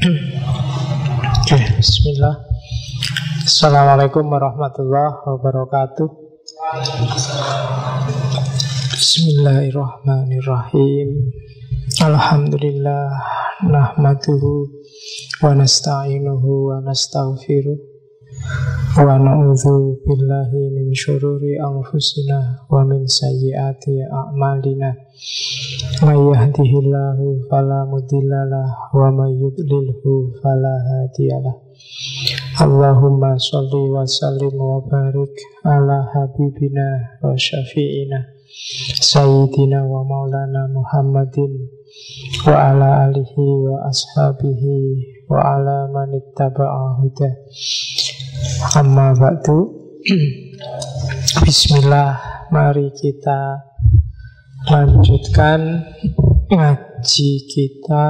Oke, bismillah. Assalamualaikum warahmatullahi wabarakatuh. Bismillahirrahmanirrahim. Alhamdulillah, nahmaduhu wa nasta'inuhu wa nastaghfiruh wa na'udzu billahi min syururi anfusina wa min sayyiati a'malina. May yahdihillahu fala mudhillalah wa may yudlilhu fala hadiyalah. Allahumma sholli wa sallim wa barik ala habibina wa syafi'ina sayyidina wa maulana Muhammadin wa ala alihi wa ashabihi wa ala man ittaba'a huda. Amma ba'du. Bismillah, mari kita lanjutkan ngaji kita.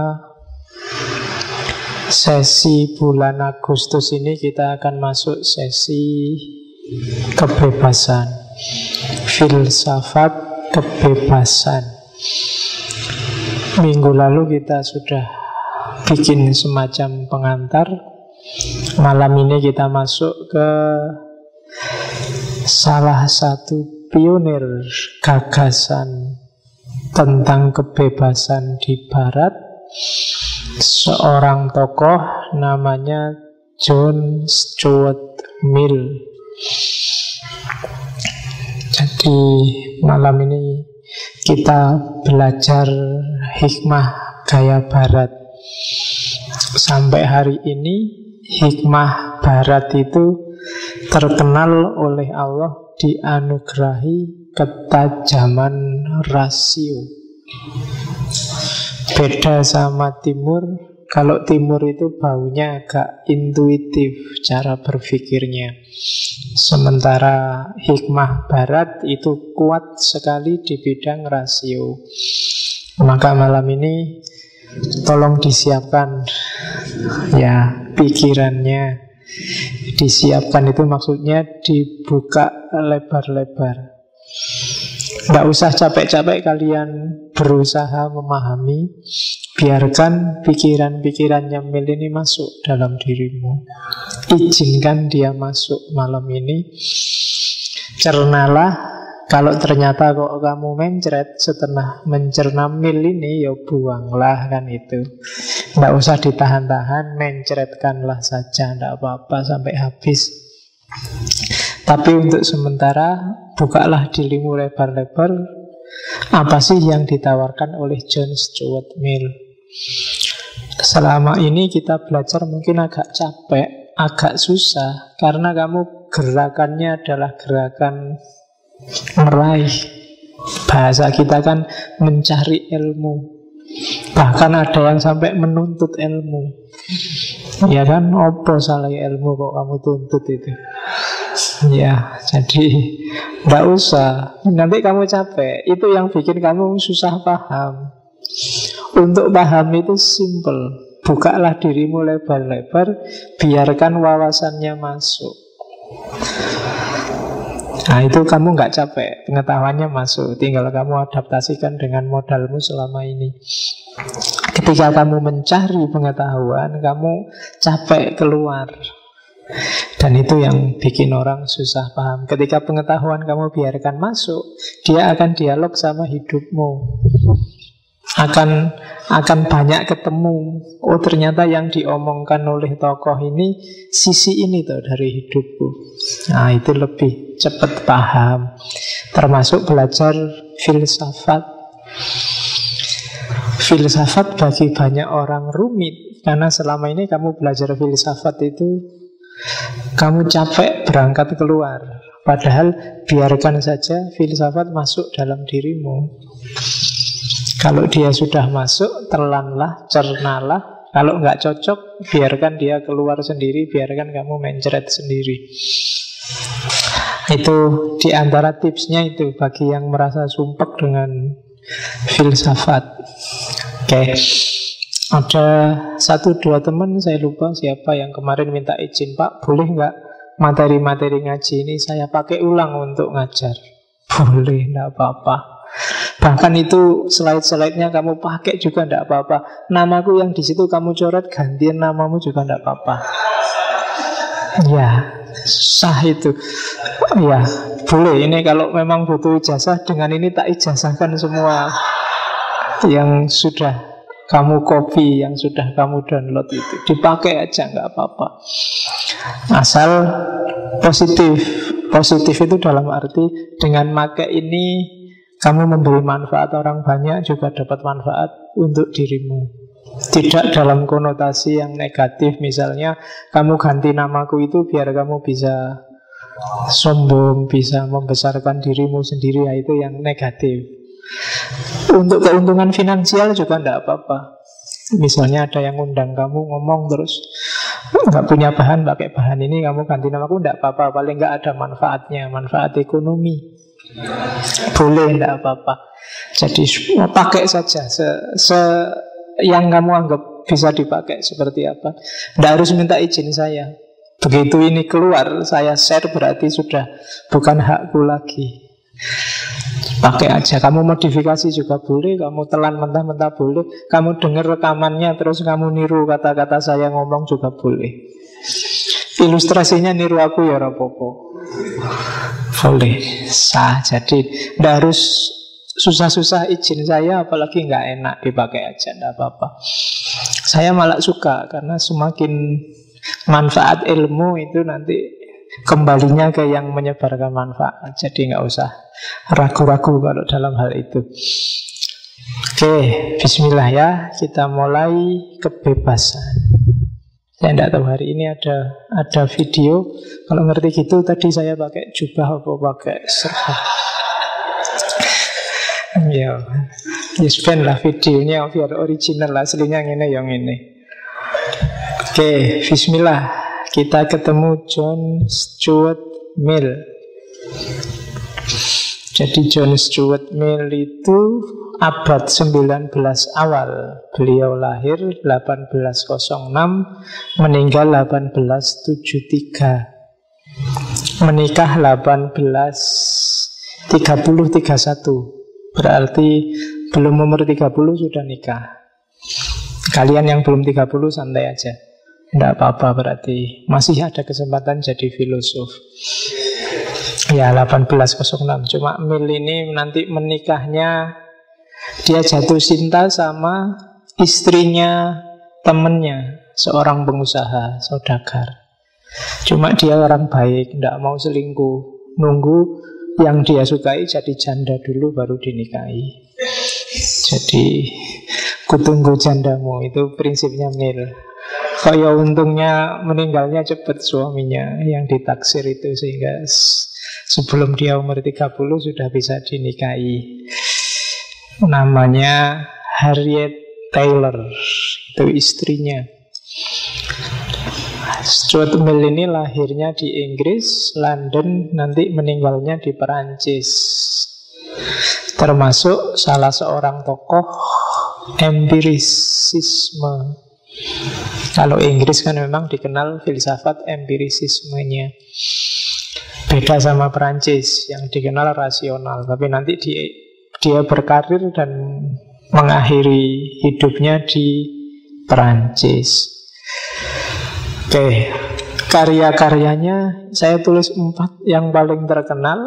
Sesi bulan Agustus ini kita akan masuk sesi kebebasan, filsafat kebebasan. Minggu lalu kita sudah bikin semacam pengantar. Malam ini kita masuk ke salah satu pionir gagasan tentang kebebasan di Barat, seorang tokoh namanya John Stuart Mill. Jadi malam ini kita belajar hikmah gaya Barat. Sampai hari ini hikmah Barat itu terkenal oleh Allah dianugerahi ketajaman rasio. Beda sama Timur. Kalau Timur itu baunya agak intuitif cara berpikirnya. Sementara hikmah Barat itu kuat sekali di bidang rasio. Maka malam ini tolong disiapkan ya pikirannya. Disiapkan itu maksudnya dibuka lebar-lebar. Tidak usah capek-capek kalian berusaha memahami. Biarkan pikiran-pikirannya Mil ini masuk dalam dirimu. Izinkan dia masuk malam ini. Cernalah. Kalau ternyata kok kamu mencret setelah mencerna Mil ini, ya buanglah kan itu. Tidak usah ditahan-tahan, mencretkanlah saja, tidak apa-apa sampai habis. Tapi untuk sementara, bukalah dirimu lebar-lebar. Apa sih yang ditawarkan oleh John Stuart Mill? Selama ini kita belajar mungkin agak capek, agak susah, karena kamu gerakannya adalah gerakan meraih. Bahasa kita kan mencari ilmu. Bahkan ada yang sampai menuntut ilmu. Ya kan, opo salah ilmu kok kamu tuntut itu. Ya, jadi tidak usah. Nanti kamu capek. Itu yang bikin kamu susah paham. Untuk paham itu simple. Bukalah dirimu lebar-lebar. Biarkan wawasannya masuk. Nah itu kamu nggak capek, pengetahuannya masuk. Tinggal kamu adaptasikan dengan modalmu selama ini. Ketika kamu mencari pengetahuan, kamu capek keluar. Dan itu yang bikin orang susah paham. Ketika pengetahuan kamu biarkan masuk, dia akan dialog sama hidupmu. Akan banyak ketemu. Oh ternyata yang diomongkan oleh tokoh ini sisi ini tuh dari hidupku. Nah itu lebih cepat paham. Termasuk belajar filsafat. Filsafat bagi banyak orang rumit. Karena selama ini kamu belajar filsafat itu kamu capek berangkat keluar. Padahal biarkan saja filsafat masuk dalam dirimu. Kalau dia sudah masuk, telanlah, cernalah. Kalau nggak cocok, biarkan dia keluar sendiri. Biarkan kamu mencret sendiri. Itu diantara tipsnya itu bagi yang merasa sumpek dengan filsafat. Oke. Ada 1-2 teman, saya lupa siapa yang kemarin minta izin, Pak, boleh nggak materi-materi ngaji ini saya pakai ulang untuk ngajar? Boleh, nggak apa-apa. Bahkan itu slide-slide-nya kamu pakai juga tidak apa-apa. Namaku yang di situ kamu coret, gantian namamu juga tidak apa-apa. Ya, sah itu. Ya, boleh. Ini kalau memang butuh ijazah, dengan ini tak ijazahkan semua yang sudah kamu copy, yang sudah kamu download itu. Dipakai aja, nggak apa-apa. Asal positif. Positif itu dalam arti dengan pakai ini kamu memberi manfaat orang banyak, juga dapat manfaat untuk dirimu. Tidak dalam konotasi yang negatif. Misalnya kamu ganti namaku itu biar kamu bisa sombong, bisa membesarkan dirimu sendiri, ya itu yang negatif. Untuk keuntungan finansial juga tidak apa-apa. Misalnya ada yang undang kamu ngomong terus nggak punya bahan, pakai bahan ini kamu ganti namaku, tidak apa-apa. Paling nggak ada manfaatnya, manfaat ekonomi, boleh, tidak apa-apa. Jadi pakai saja yang kamu anggap bisa dipakai seperti apa. Tidak harus minta izin saya. Begitu ini keluar, saya share berarti sudah bukan hakku lagi. Pakai aja. Kamu modifikasi juga boleh, kamu telan mentah-mentah boleh, kamu dengar rekamannya terus kamu niru kata-kata saya ngomong juga boleh. Ilustrasinya niru aku ya rapopo, boleh, sah. Jadi tidak harus susah-susah izin saya, apalagi nggak enak, dipakai aja, tidak apa-apa. Saya malah suka karena semakin manfaat ilmu itu nanti kembalinya ke yang menyebarkan manfaat. Jadi nggak usah ragu-ragu kalau dalam hal itu. Oke, bismillah ya, kita mulai kebebasan. Saya tidak tahu hari ini ada video. Kalau ngerti gitu, tadi saya pakai jubah apa pakai seragam. Ya, spend lah videonya biar original, aslinya ini yang ini. Oke, bismillah. Kita ketemu John Stuart Mill. Jadi John Stuart Mill itu abad 19 awal. Beliau lahir 1806, meninggal 1873. Menikah 1831. Berarti belum umur 30 sudah nikah. Kalian yang belum 30 santai aja, tidak apa-apa, berarti masih ada kesempatan jadi filosof. Ya 1806. Cuma Mill ini nanti menikahnya, dia jatuh cinta sama istrinya temennya, seorang pengusaha, saudagar. Cuma dia orang baik, tidak mau selingkuh, nunggu yang dia sukai jadi janda dulu baru dinikahi. Jadi kutunggu jandamu, itu prinsipnya Mill. Kok ya untungnya meninggalnya cepat suaminya yang ditaksir itu, sehingga sebelum dia umur 30 sudah bisa dinikahi. Namanya Harriet Taylor, itu istrinya. Stuart Mill ini lahirnya di Inggris, London, nanti meninggalnya di Perancis. Termasuk salah seorang tokoh empirisisme. Kalau Inggris kan memang dikenal filsafat empirisismenya. Beda sama Perancis yang dikenal rasional. Tapi nanti dia berkarir dan mengakhiri hidupnya di Perancis. Oke, karya-karyanya saya tulis 4 yang paling terkenal.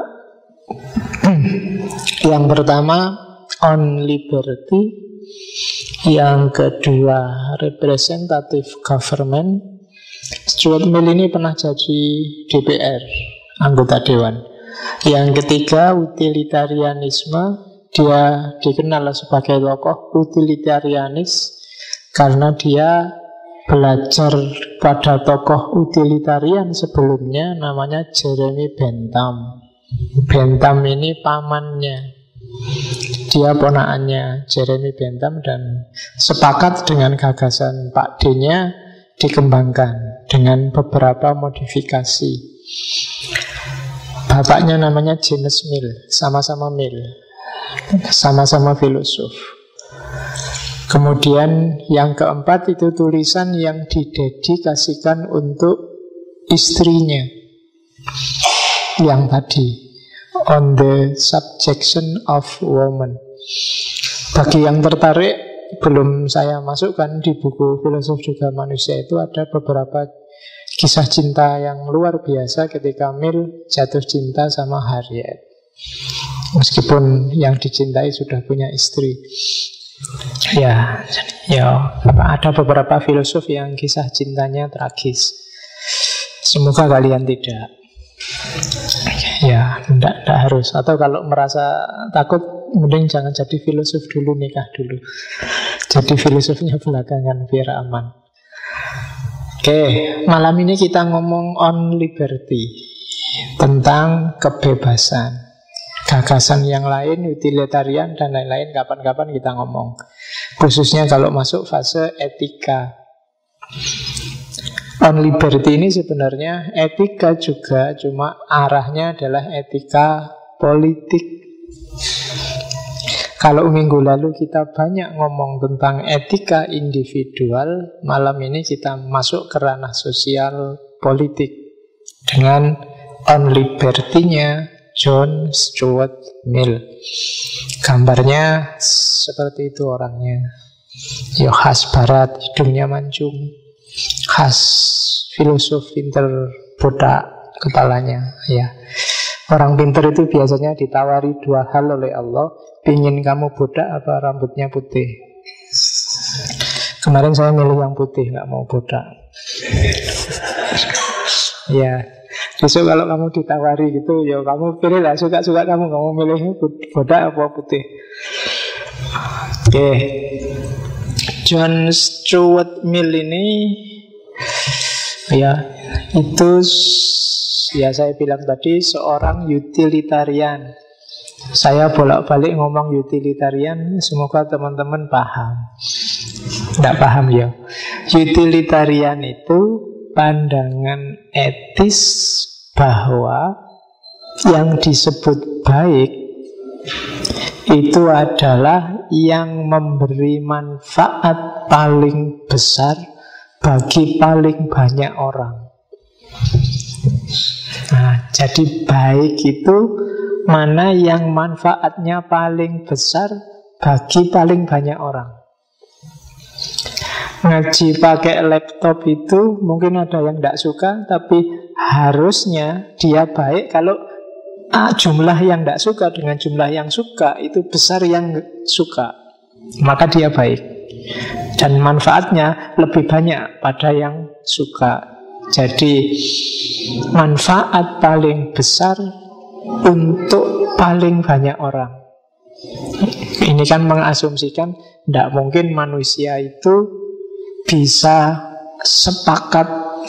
Yang pertama On Liberty, yang kedua Representative Government. Stuart Mill ini pernah jadi DPR, anggota dewan. Yang ketiga Utilitarianisme, dia dikenal sebagai tokoh utilitarianis karena dia belajar pada tokoh utilitarian sebelumnya, namanya Jeremy Bentham. Bentham ini pamannya, dia ponakannya Jeremy Bentham, dan sepakat dengan gagasan Pak D-nya dikembangkan dengan beberapa modifikasi. Bapaknya namanya James Mill, sama-sama Mill, sama-sama filosof. Kemudian yang keempat itu tulisan yang didedikasikan untuk istrinya, yang tadi On the Subjection of Woman. Bagi yang tertarik, belum saya masukkan di buku Filosof Juga Manusia itu ada beberapa kisah cinta yang luar biasa ketika Mill jatuh cinta sama Harriet. Meskipun yang dicintai sudah punya istri. Ya, ada beberapa filosof yang kisah cintanya tragis. Semoga kalian tidak. Ya, tidak harus. Atau kalau merasa takut, mending jangan jadi filosof dulu, nikah dulu. Jadi filosofnya belakangan biar aman. Oke, malam ini kita ngomong on liberty, tentang kebebasan. Gagasan yang lain, utilitarian dan lain-lain, kapan-kapan kita ngomong. Khususnya kalau masuk fase etika. On liberty ini sebenarnya etika juga, cuma arahnya adalah etika politik. Kalau minggu lalu kita banyak ngomong tentang etika individual, malam ini kita masuk ke ranah sosial politik dengan on liberty-nya John Stuart Mill. Gambarnya seperti itu orangnya. Ya khas barat, hidungnya mancung. Khas filosof pinter, botak kepalanya. Ya. Orang pinter itu biasanya ditawari dua hal oleh Allah. Pingin kamu botak apa rambutnya putih? Kemarin saya milih yang putih, gak mau botak. Ya. Besok kalau kamu ditawari gitu, ya kamu pilih lah, suka-suka kamu milihnya bodak apa putih. Oke. John Stuart Mill ini, ya itu, ya saya bilang tadi seorang utilitarian. Saya bolak-balik ngomong utilitarian, semoga teman-teman paham. Tidak paham ya. Utilitarian itu pandangan etis bahwa yang disebut baik itu adalah yang memberi manfaat paling besar bagi paling banyak orang. Nah, jadi baik itu mana yang manfaatnya paling besar bagi paling banyak orang. Ngaji pakai laptop itu mungkin ada yang tidak suka, tapi harusnya dia baik kalau jumlah yang tidak suka dengan jumlah yang suka itu besar yang suka, maka dia baik. Dan manfaatnya lebih banyak pada yang suka. Jadi manfaat paling besar untuk paling banyak orang. Ini kan mengasumsikan tidak mungkin manusia itu bisa sepakat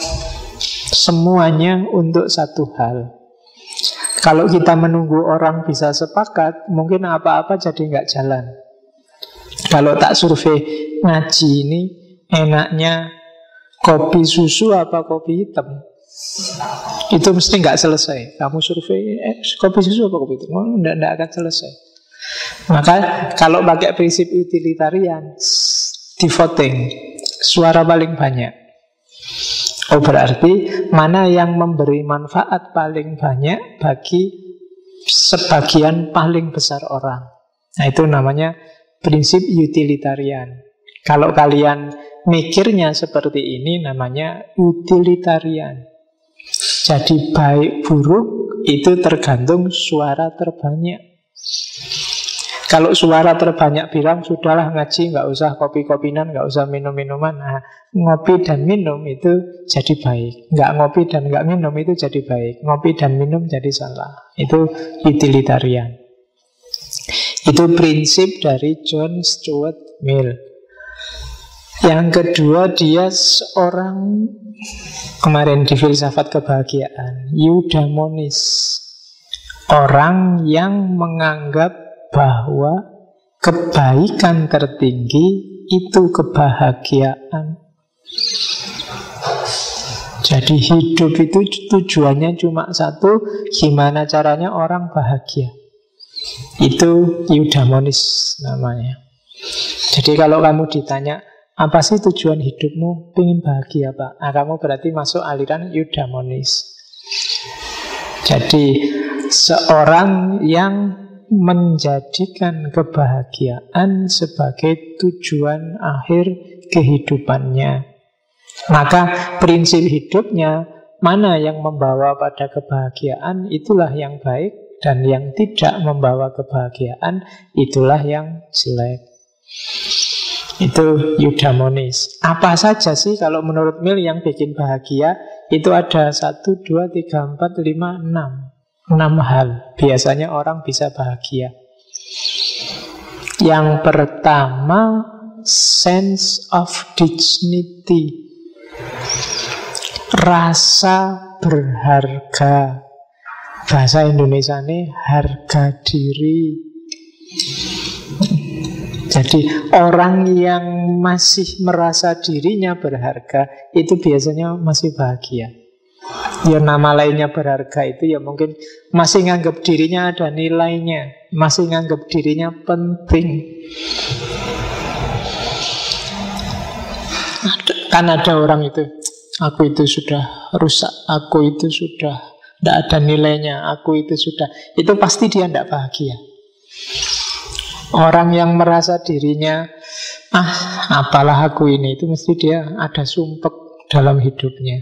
semuanya untuk satu hal. Kalau kita menunggu orang bisa sepakat, mungkin apa-apa jadi nggak jalan. Kalau tak survei ngaji ini, enaknya kopi susu apa kopi hitam? Itu mesti nggak selesai. Kamu survei kopi susu apa kopi hitam? Nggak akan selesai. Maka kalau pakai prinsip utilitarian, di voting suara paling banyak. Oh, berarti mana yang memberi manfaat paling banyak bagi sebagian paling besar orang. Nah, itu namanya prinsip utilitarian. Kalau kalian mikirnya seperti ini, namanya utilitarian. Jadi baik buruk itu tergantung suara terbanyak. Kalau suara terbanyak bilang sudahlah ngaji, nggak usah kopi-kopinan, nggak usah minum-minuman. Nah, ngopi dan minum itu jadi baik. Nggak ngopi dan nggak minum itu jadi baik. Ngopi dan minum jadi salah. Itu utilitarian. Itu prinsip dari John Stuart Mill. Yang kedua, dia seorang, kemarin di filsafat kebahagiaan, eudaimonis. Orang yang menganggap bahwa kebaikan tertinggi itu kebahagiaan. Jadi hidup itu tujuannya cuma satu, gimana caranya orang bahagia. Itu eudaimonis namanya. Jadi kalau kamu ditanya, apa sih tujuan hidupmu? Pengen bahagia, Pak. Nah, kamu berarti masuk aliran eudaimonis. Jadi seorang yang menjadikan kebahagiaan sebagai tujuan akhir kehidupannya. Maka prinsip hidupnya, mana yang membawa pada kebahagiaan, itulah yang baik. Dan yang tidak membawa kebahagiaan, itulah yang jelek. Itu eudaimonis. Apa saja sih kalau menurut Mill yang bikin bahagia? Itu ada 1, 2, 3, 4, 5, 6. 6 hal biasanya orang bisa bahagia. Yang pertama, sense of dignity. Rasa berharga. Bahasa Indonesia ini harga diri. Jadi orang yang masih merasa dirinya berharga itu biasanya masih bahagia. Ya nama lainnya berharga itu ya mungkin masih nganggap dirinya ada nilainya, masih nganggap dirinya penting. Kan ada orang itu, aku itu sudah rusak, aku itu sudah tidak ada nilainya, aku itu sudah. Itu pasti dia tidak bahagia. Orang yang merasa dirinya apalah aku ini, itu mesti dia ada sumpek dalam hidupnya.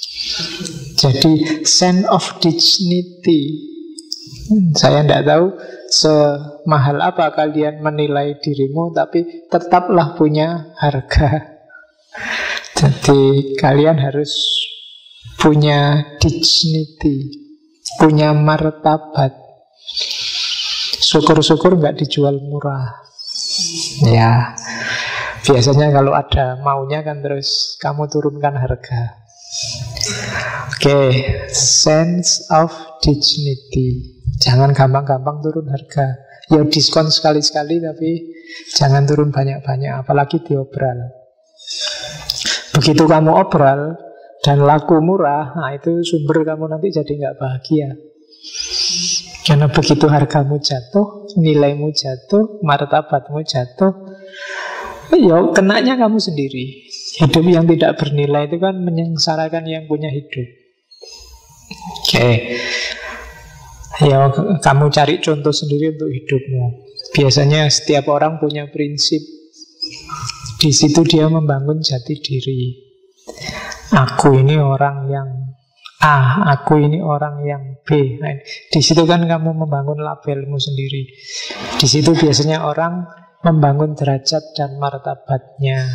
Jadi sense of dignity. Saya tidak tahu semahal apa kalian menilai dirimu, tapi tetaplah punya harga. Jadi kalian harus punya dignity, punya martabat. Syukur-syukur nggak dijual murah. Ya, biasanya kalau ada maunya kan terus kamu turunkan harga. Oke, sense of dignity. Jangan gampang-gampang turun harga. Ya diskon sekali-sekali, tapi jangan turun banyak-banyak, apalagi diobral. Begitu kamu obral dan laku murah, nah itu sumber kamu nanti jadi nggak bahagia. Karena begitu hargamu jatuh, nilaimu jatuh, martabatmu jatuh, ya kenanya kamu sendiri. Hidup yang tidak bernilai itu kan menyengsarakan yang punya hidup. Oke. Ya kamu cari contoh sendiri untuk hidupmu. Biasanya setiap orang punya prinsip. Di situ dia membangun jati diri. Aku ini orang yang A, aku ini orang yang B. Nah, di situ kan kamu membangun labelmu sendiri. Di situ biasanya orang membangun derajat dan martabatnya.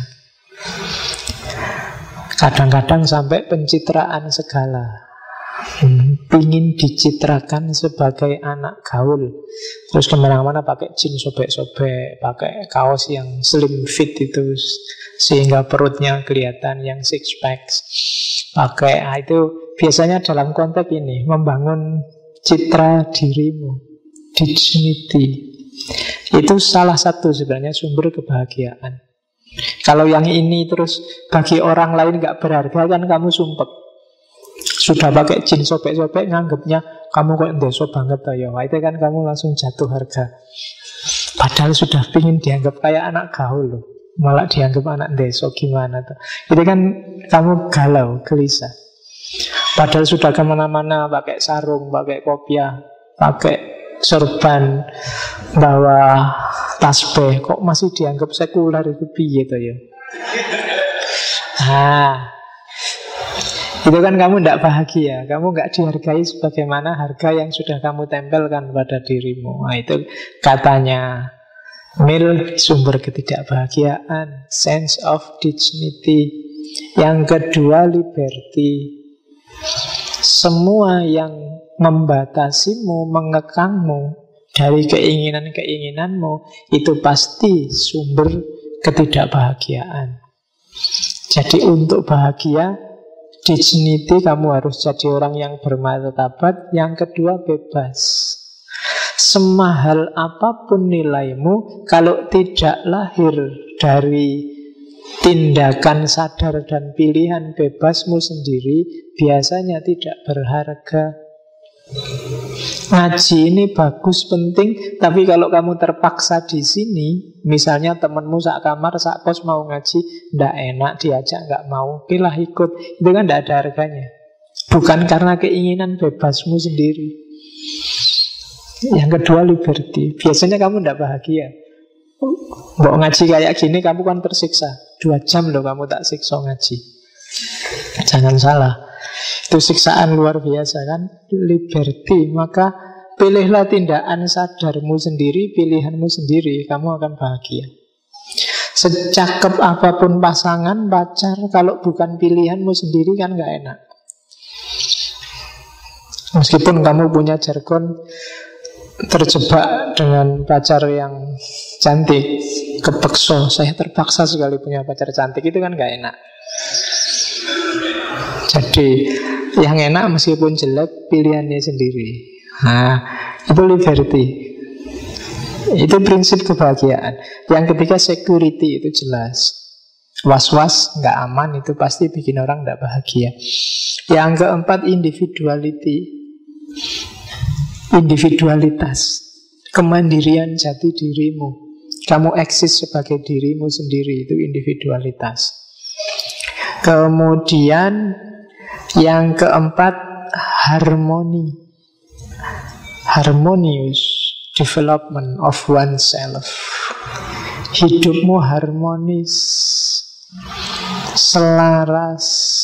Kadang-kadang sampai pencitraan segala. Pingin dicitrakan sebagai anak gaul. Terus kemana-mana pakai jeans sobek-sobek, pakai kaos yang slim fit itu sehingga perutnya kelihatan, yang six packs. Pakai itu biasanya dalam konteks ini membangun citra dirimu, dignity. Itu salah satu sebenarnya sumber kebahagiaan. Kalau yang ini terus bagi orang lain gak berharga, kan kamu sumpek. Sudah pakai jeans sobek-sobek, nganggapnya kamu kok ndeso banget ya. Itu kan kamu langsung jatuh harga. Padahal sudah pingin dianggap kayak anak gaul loh, malah dianggap anak ndeso, gimana tuh. Itu kan kamu galau, gelisah. Padahal sudah kemana-mana pakai sarung, pakai kopiah, pakai sorban, bawa tasbih, kok masih dianggap sekuler itu piye to ya. Itu kan kamu tidak bahagia. Kamu nggak dihargai sebagaimana harga yang sudah kamu tempelkan pada dirimu. Nah, itu katanya Mill, sumber ketidakbahagiaan. Sense of dignity. Yang kedua, liberty. Semua yang membatasimu, mengekangmu dari keinginan-keinginanmu, itu pasti sumber ketidakbahagiaan. Jadi untuk bahagia, dignity, kamu harus jadi orang yang bermartabat. Yang kedua, bebas. Semahal apapun nilaimu, kalau tidak lahir dari tindakan sadar dan pilihan bebasmu sendiri, biasanya tidak berharga. Ngaji ini bagus, penting, tapi kalau kamu terpaksa di sini, misalnya temanmu sak kamar, sak kos mau ngaji, ndak enak, diajak nggak mau, pilih ikut, itu kan ndak ada harganya. Bukan karena keinginan bebasmu sendiri. Yang kedua liberty. Biasanya kamu tidak bahagia. Mau ngaji kayak gini kamu kan tersiksa. 2 jam loh kamu tak siksa ngaji. Jangan salah, itu siksaan luar biasa kan. Liberty. Maka pilihlah tindakan sadarmu sendiri, pilihanmu sendiri, kamu akan bahagia. Secakep apapun pasangan, pacar, kalau bukan pilihanmu sendiri kan gak enak. Meskipun kamu punya jargon, terjebak dengan pacar yang cantik, kepeksa, saya terpaksa sekali punya pacar cantik, itu kan gak enak. Jadi yang enak meskipun jelek, pilihannya sendiri. Nah, itu liberty. Itu prinsip kebahagiaan. Yang ketiga security, itu jelas. Was-was, gak aman, itu pasti bikin orang gak bahagia. Yang keempat individuality. Individualitas, kemandirian jati dirimu. Kamu eksis sebagai dirimu sendiri, itu individualitas. Kemudian yang keempat harmoni. Harmonious development of oneself. Hidupmu harmonis, selaras,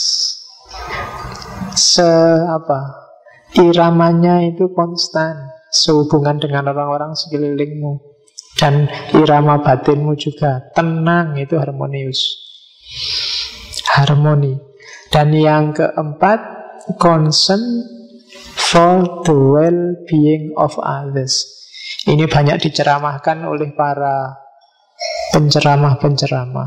iramanya itu konstan, sehubungan dengan orang-orang sekelilingmu. Dan irama batinmu juga tenang, itu harmonius. Harmoni. Dan yang keempat, concern for the well-being of others. Ini banyak diceramahkan oleh para penceramah-penceramah.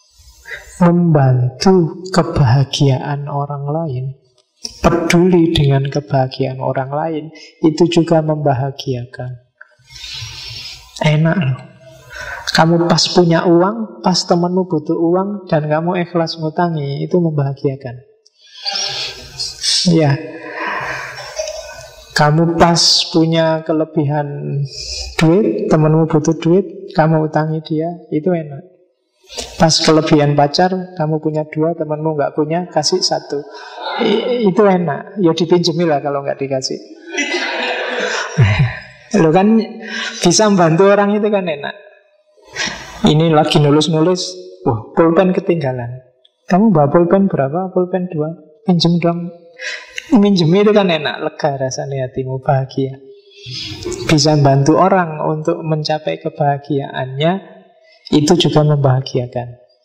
Membantu kebahagiaan orang lain, peduli dengan kebahagiaan orang lain, itu juga membahagiakan. Enak loh. Kamu pas punya uang, pas temanmu butuh uang, dan kamu ikhlas ngutangi, itu membahagiakan. Ya, kamu pas punya kelebihan duit, temanmu butuh duit, kamu utangi dia, itu enak. Pas kelebihan pacar, kamu punya 2, temanmu nggak punya, kasih 1. Itu enak. Ya dipinjemi lah kalau nggak dikasih. Lo kan bisa membantu orang, itu kan enak. Ini lagi nulis-nulis, wah pulpen ketinggalan. Kamu bawa pulpen berapa? Pulpen 2. Pinjem dong. Minjem itu kan enak, lega rasanya, hatimu bahagia. Bisa bantu orang untuk mencapai kebahagiaannya, itu juga membahagiakan.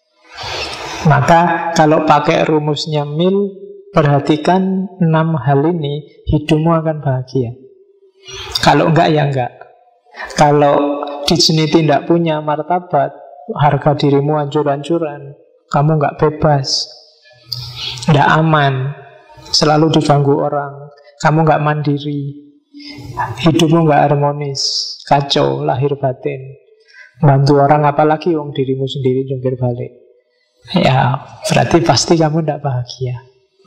Maka kalau pakai rumusnya Mill, perhatikan 6 hal ini, hidupmu akan bahagia. Kalau enggak ya enggak. Kalau di sini tidak punya martabat, harga dirimu hancur-hancuran, kamu enggak bebas, enggak aman, selalu diganggu orang, kamu enggak mandiri, hidupmu enggak harmonis, kacau lahir batin. Bantu orang apalagi wong dirimu sendiri jungkir balik. Ya, berarti pasti kamu enggak bahagia.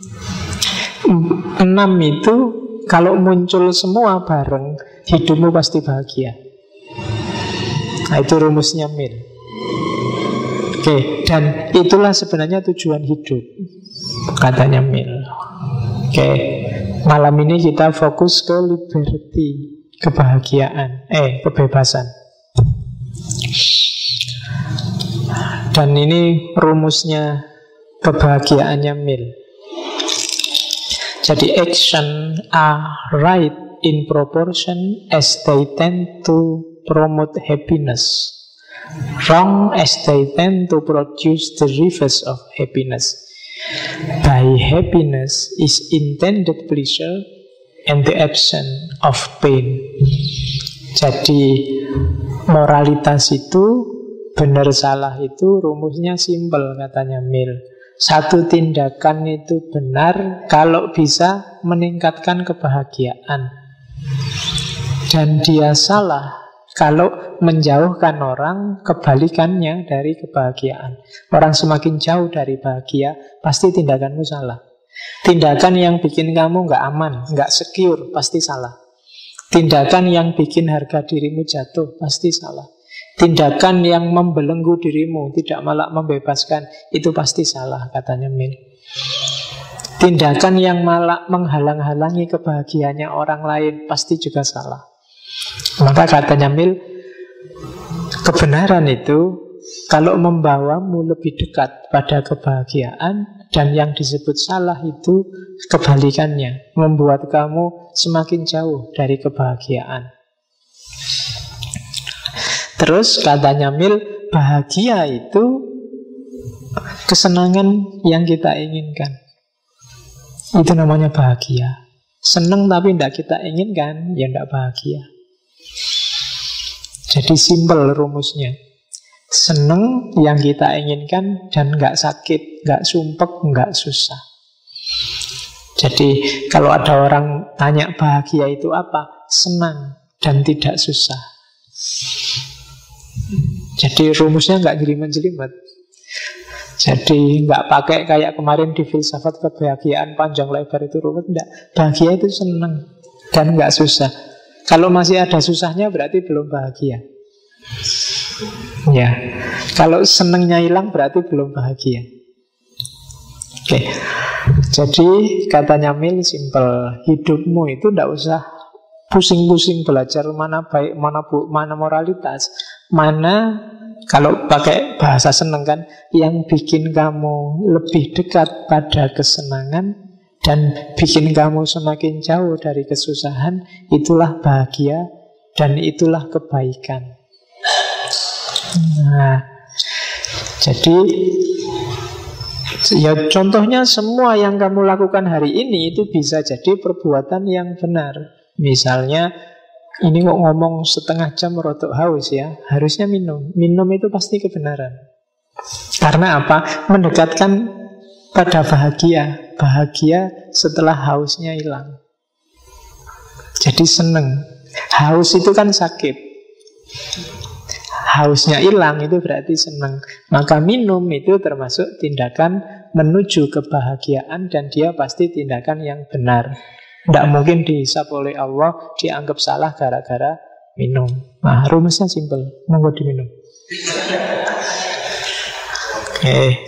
6 itu kalau muncul semua bareng, hidupmu pasti bahagia. Nah, itu rumusnya Mill. Oke, dan itulah sebenarnya tujuan hidup, katanya Mill. Oke, malam ini kita fokus ke liberty, kebahagiaan, kebebasan. Dan ini rumusnya kebahagiaannya Mill. Jadi action are right in proportion as they tend to promote happiness, wrong as they tend to produce the reverse of happiness. By happiness is intended pleasure and the absence of pain. Jadi moralitas itu, benar salah itu rumusnya simpel, katanya Mill. Satu tindakan itu benar kalau bisa meningkatkan kebahagiaan, dan dia salah kalau menjauhkan orang, kebalikannya dari kebahagiaan. Orang semakin jauh dari bahagia, pasti tindakanmu salah. Tindakan yang bikin kamu nggak aman, nggak secure, pasti salah. Tindakan yang bikin harga dirimu jatuh, pasti salah. Tindakan yang membelenggu dirimu, tidak malah membebaskan, itu pasti salah, katanya Mill. Tindakan yang malah menghalang-halangi kebahagiaannya orang lain, pasti juga salah. Maka katanya Mill, kebenaran itu kalau membawamu lebih dekat pada kebahagiaan, dan yang disebut salah itu kebalikannya, membuat kamu semakin jauh dari kebahagiaan. Terus katanya Mill, bahagia itu kesenangan yang kita inginkan. Itu namanya bahagia. Senang tapi tidak kita inginkan, ya tidak bahagia. Jadi simpel rumusnya. Senang yang kita inginkan dan nggak sakit, nggak sumpek, nggak susah. Jadi kalau ada orang tanya bahagia itu apa? Senang dan tidak susah. Jadi rumusnya nggak jelimet-jelimet. Jadi nggak pakai kayak kemarin di filsafat kebahagiaan panjang lebar itu rumus, enggak. Bahagia itu senang dan nggak susah. Kalau masih ada susahnya berarti belum bahagia. Ya, kalau senangnya hilang berarti belum bahagia. Oke. Jadi katanya Mill simple, hidupmu itu tidak usah pusing-pusing belajar mana baik, mana moralitas, mana kalau pakai bahasa seneng kan, yang bikin kamu lebih dekat pada kesenangan dan bikin kamu semakin jauh dari kesusahan, itulah bahagia dan itulah kebaikan. Nah, jadi ya contohnya semua yang kamu lakukan hari ini itu bisa jadi perbuatan yang benar. Misalnya ini kok ngomong setengah jam rotok haus ya, harusnya minum. Minum itu pasti kebenaran. Karena apa? Mendekatkan pada bahagia. Bahagia setelah hausnya hilang. Jadi seneng. Haus itu kan sakit. Hausnya hilang itu berarti senang. Maka minum itu termasuk tindakan menuju kebahagiaan, dan dia pasti tindakan yang benar. Tidak mungkin dihisap oleh Allah, dianggap salah gara-gara minum. Nah, rumusnya simpel, monggo diminum. Oke.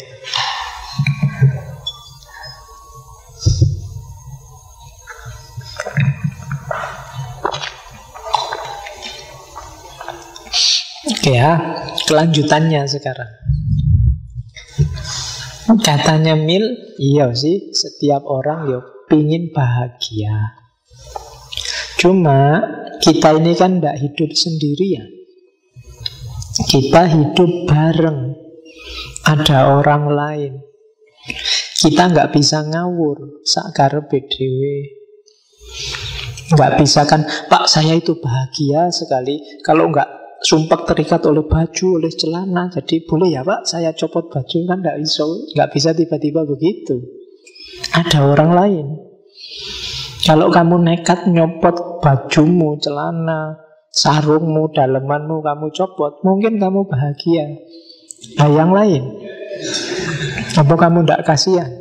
Oke ya, kelanjutannya sekarang. Katanya Mill, iya sih, setiap orang ya pingin bahagia. Cuma kita ini kan tidak hidup sendirian. Kita hidup bareng. Ada orang lain. Kita nggak bisa ngawur sakarepe dhewe. Nggak bisa kan, Pak saya itu bahagia sekali kalau nggak sumpek terikat oleh baju, oleh celana. Jadi boleh ya Pak saya copot baju, kan nggak bisa. Nggak bisa tiba-tiba begitu. Ada orang lain. Kalau kamu nekat nyopot bajumu, celana, sarungmu, dalemanmu kamu copot, mungkin kamu bahagia. Nah yang lain, apa kamu tidak kasihan?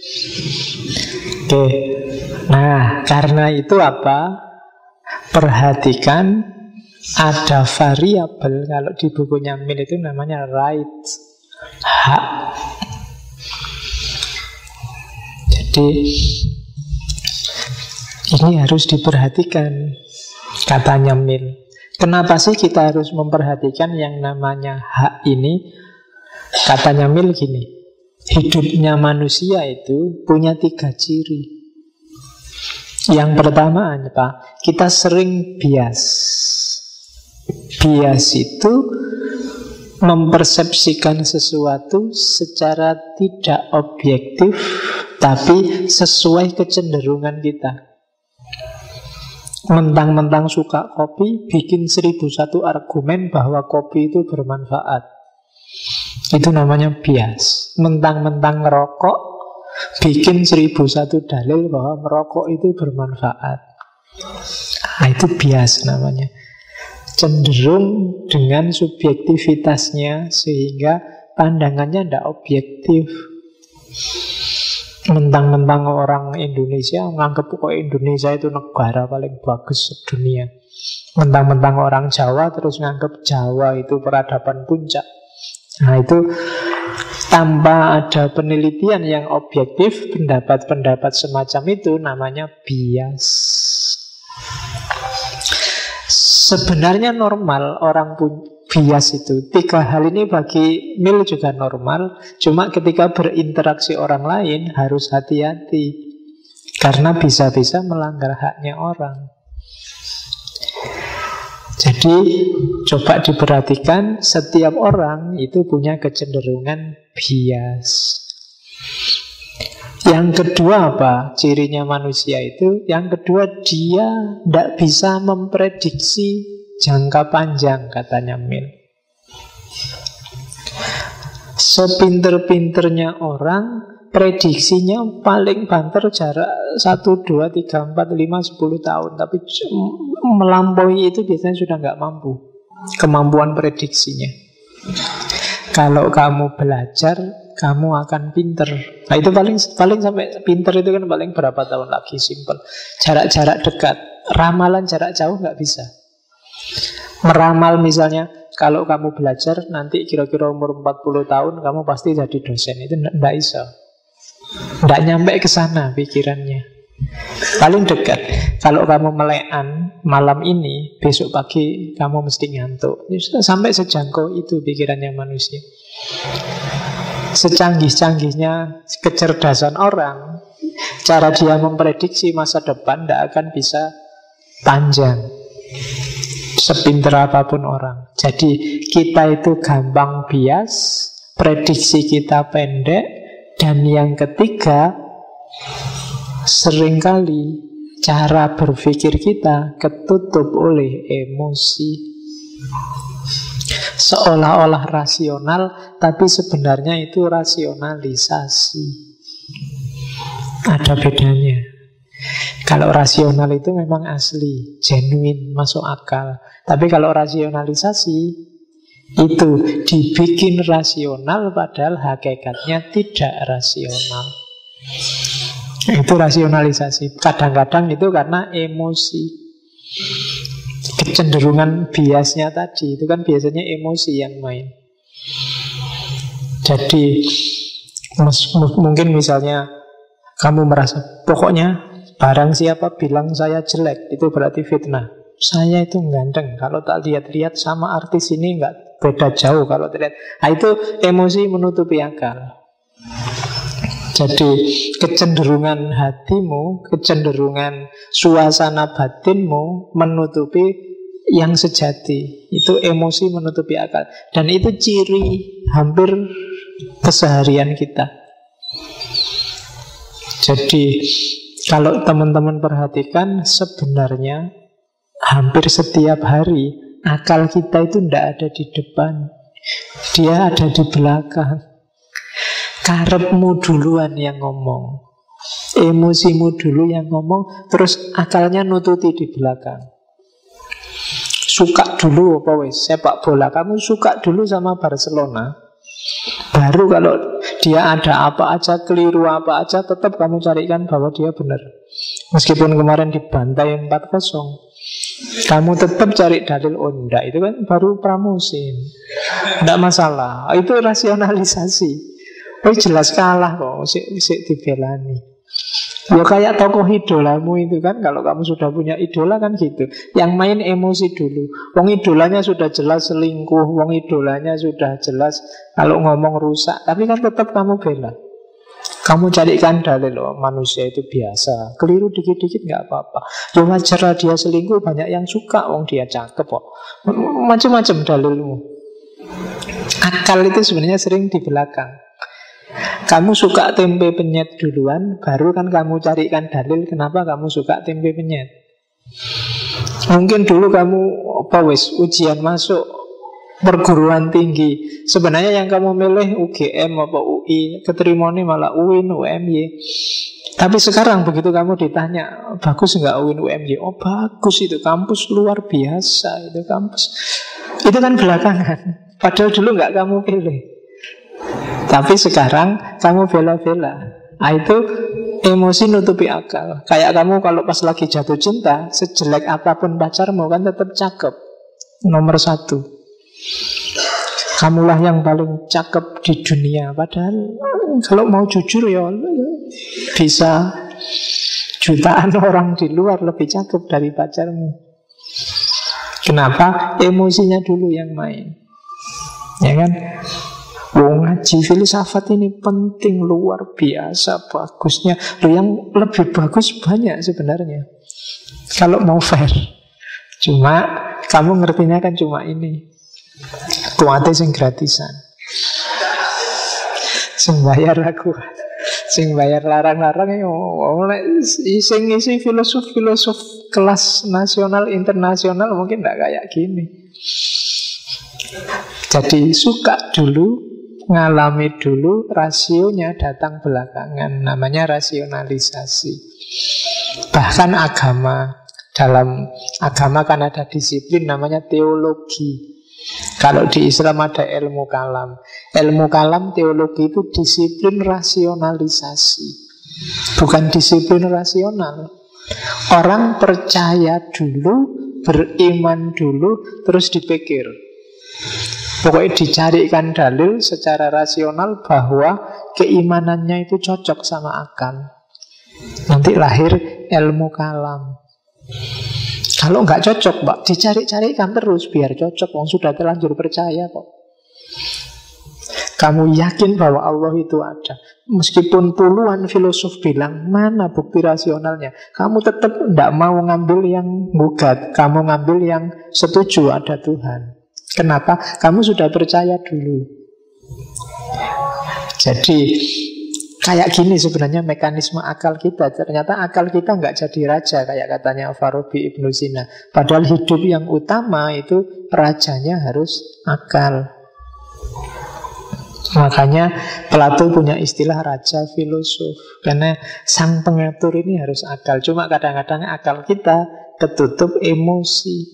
Oke. Nah karena itu apa? Perhatikan ada variabel. Kalau di bukunya Mill itu namanya right, hak. Jadi ini harus diperhatikan, katanya Mill. Kenapa sih kita harus memperhatikan yang namanya hak ini? Katanya Mill gini, hidupnya manusia itu punya 3 ciri. Yang pertama apa? Kita sering bias. Bias itu mempersepsikan sesuatu secara tidak objektif, tapi sesuai kecenderungan kita. Mentang-mentang suka kopi, bikin 1001 argumen bahwa kopi itu bermanfaat. Itu namanya bias. Mentang-mentang ngerokok, bikin 1001 dalil bahwa merokok itu bermanfaat. Nah, itu bias namanya. Cenderung dengan subjektivitasnya sehingga pandangannya tidak objektif. Mentang-mentang orang Indonesia menganggap kok Indonesia itu negara paling bagus sedunia. Mentang-mentang orang Jawa terus menganggap Jawa itu peradaban puncak. Nah itu tanpa ada penelitian yang objektif, pendapat-pendapat semacam itu namanya bias. Sebenarnya normal orang bias itu. 3 hal ini bagi Mill juga normal. Cuma ketika berinteraksi orang lain harus hati-hati. Karena bisa-bisa melanggar haknya orang. Jadi coba diperhatikan, setiap orang itu punya kecenderungan bias. Yang kedua apa cirinya manusia itu? Yang kedua, dia tidak bisa memprediksi jangka panjang, katanya Mill. Sepinter-pinternya orang, prediksinya paling banter jarak 1, 2, 3, 4, 5, 10 tahun. Tapi melampaui itu biasanya sudah nggak mampu. Kemampuan prediksinya. Kalau kamu belajar, kamu akan pinter. Nah itu paling sampai pinter itu kan paling berapa tahun lagi, simple. Jarak-jarak dekat. Ramalan jarak jauh nggak bisa. Meramal misalnya, kalau kamu belajar nanti kira-kira umur 40 tahun kamu pasti jadi dosen. Itu nggak bisa. Nggak nyampe ke sana pikirannya. Paling dekat. Kalau kamu melekan malam ini, besok pagi kamu mesti ngantuk. Sampai sejangkau itu pikirannya manusia. Secanggih-canggihnya kecerdasan orang, cara dia memprediksi masa depan tidak akan bisa panjang, sepinter apapun orang. Jadi kita itu gampang bias, prediksi kita pendek. Dan yang ketiga, seringkali cara berpikir kita ketutup oleh emosi. Seolah-olah rasional, tapi sebenarnya itu rasionalisasi. Ada bedanya. Kalau rasional itu memang asli, genuine, masuk akal. Tapi kalau rasionalisasi, itu dibikin rasional padahal hakikatnya tidak rasional. Itu rasionalisasi. Kadang-kadang itu karena emosi. Kecenderungan biasnya tadi itu kan biasanya emosi yang main. Jadi mungkin misalnya kamu merasa pokoknya barang siapa bilang saya jelek itu berarti fitnah. Saya itu ganteng, kalau tak lihat-lihat sama artis ini nggak beda jauh kalau terlihat. Nah, itu emosi menutupi akal. Jadi kecenderungan hatimu, kecenderungan suasana batinmu menutupi yang sejati. Itu emosi menutupi akal. Dan itu ciri hampir keseharian kita. Jadi kalau teman-teman perhatikan, sebenarnya hampir setiap hari akal kita itu tidak ada di depan. Dia ada di belakang. Karepmu duluan yang ngomong, emosimu dulu yang ngomong, terus akalnya nututi di belakang. Suka dulu apa wes sepak bola, kamu suka dulu sama Barcelona, baru kalau dia ada apa aja, keliru apa aja, tetap kamu carikan bahwa dia benar. Meskipun kemarin dibantai 4-0, kamu tetap cari dalil onda. Itu kan baru pramusim, tidak masalah. Itu rasionalisasi. Oh jelas kalah kok, sik dibelani. Ya kayak tokoh idolamu itu kan, kalau kamu sudah punya idola kan gitu. Yang main emosi dulu. Wong idolanya sudah jelas selingkuh, wong idolanya sudah jelas kalau ngomong rusak, tapi kan tetap kamu bela. Kamu carikan dalil, loh, manusia itu biasa, keliru dikit-dikit nggak apa-apa. Ya wajar lah dia selingkuh, banyak yang suka, wong dia cakep kok. Macam-macam dalilmu. Akal itu sebenarnya sering di belakang. Kamu suka tempe penyet duluan, baru kan kamu carikan dalil kenapa kamu suka tempe penyet. Mungkin dulu kamu ujian masuk perguruan tinggi, sebenarnya yang kamu milih UGM apa UI, keterimanya malah UIN, UMY. Tapi sekarang begitu kamu ditanya, bagus nggak UIN, UMY? Oh bagus, itu kampus luar biasa, itu kampus. Itu kan belakangan, padahal dulu nggak kamu pilih. Tapi sekarang kamu bela-bela. Nah, itu emosi nutupi akal. Kayak kamu kalau pas lagi jatuh cinta, sejelek apapun pacarmu kan tetap cakep, nomor 1. Kamulah yang paling cakep di dunia. Padahal kalau mau jujur ya bisa jutaan orang di luar lebih cakep dari pacarmu. Kenapa? Emosinya dulu yang main. Ya kan? Ngaji filsafat ini penting, luar biasa bagusnya. Yang lebih bagus banyak sebenarnya, kalau mau fair. Cuma kamu ngertinya kan cuma ini. Kuatnya sing gratisan, sing bayar aku, sing bayar larang-larang ya. Sing isi filosof kelas nasional internasional mungkin tidak kayak gini. Jadi suka dulu, ngalami dulu, rasionya datang belakangan. Namanya rasionalisasi. Bahkan agama, dalam agama kan ada disiplin namanya teologi. Kalau di Islam ada ilmu kalam. Ilmu kalam, teologi itu disiplin rasionalisasi, bukan disiplin rasional. Orang percaya dulu, beriman dulu, terus dipikir. Pokoknya dicarikan dalil secara rasional bahwa keimanannya itu cocok sama akal. Nanti lahir ilmu kalam. Kalau nggak cocok, Pak, dicari-carikan terus biar cocok. Wong sudah terlanjur percaya kok. Kamu yakin bahwa Allah itu ada, meskipun puluhan filosof bilang mana bukti rasionalnya, kamu tetap tidak mau ngambil yang gugat. Kamu ngambil yang setuju ada Tuhan. Kenapa? Kamu sudah percaya dulu. Jadi kayak gini sebenarnya mekanisme akal kita. Ternyata akal kita nggak jadi raja kayak katanya Farabi Ibnu Sina. Padahal hidup yang utama itu rajanya harus akal. Makanya Plato punya istilah raja filosof, karena sang pengatur ini harus akal. Cuma kadang-kadang akal kita ketutup emosi.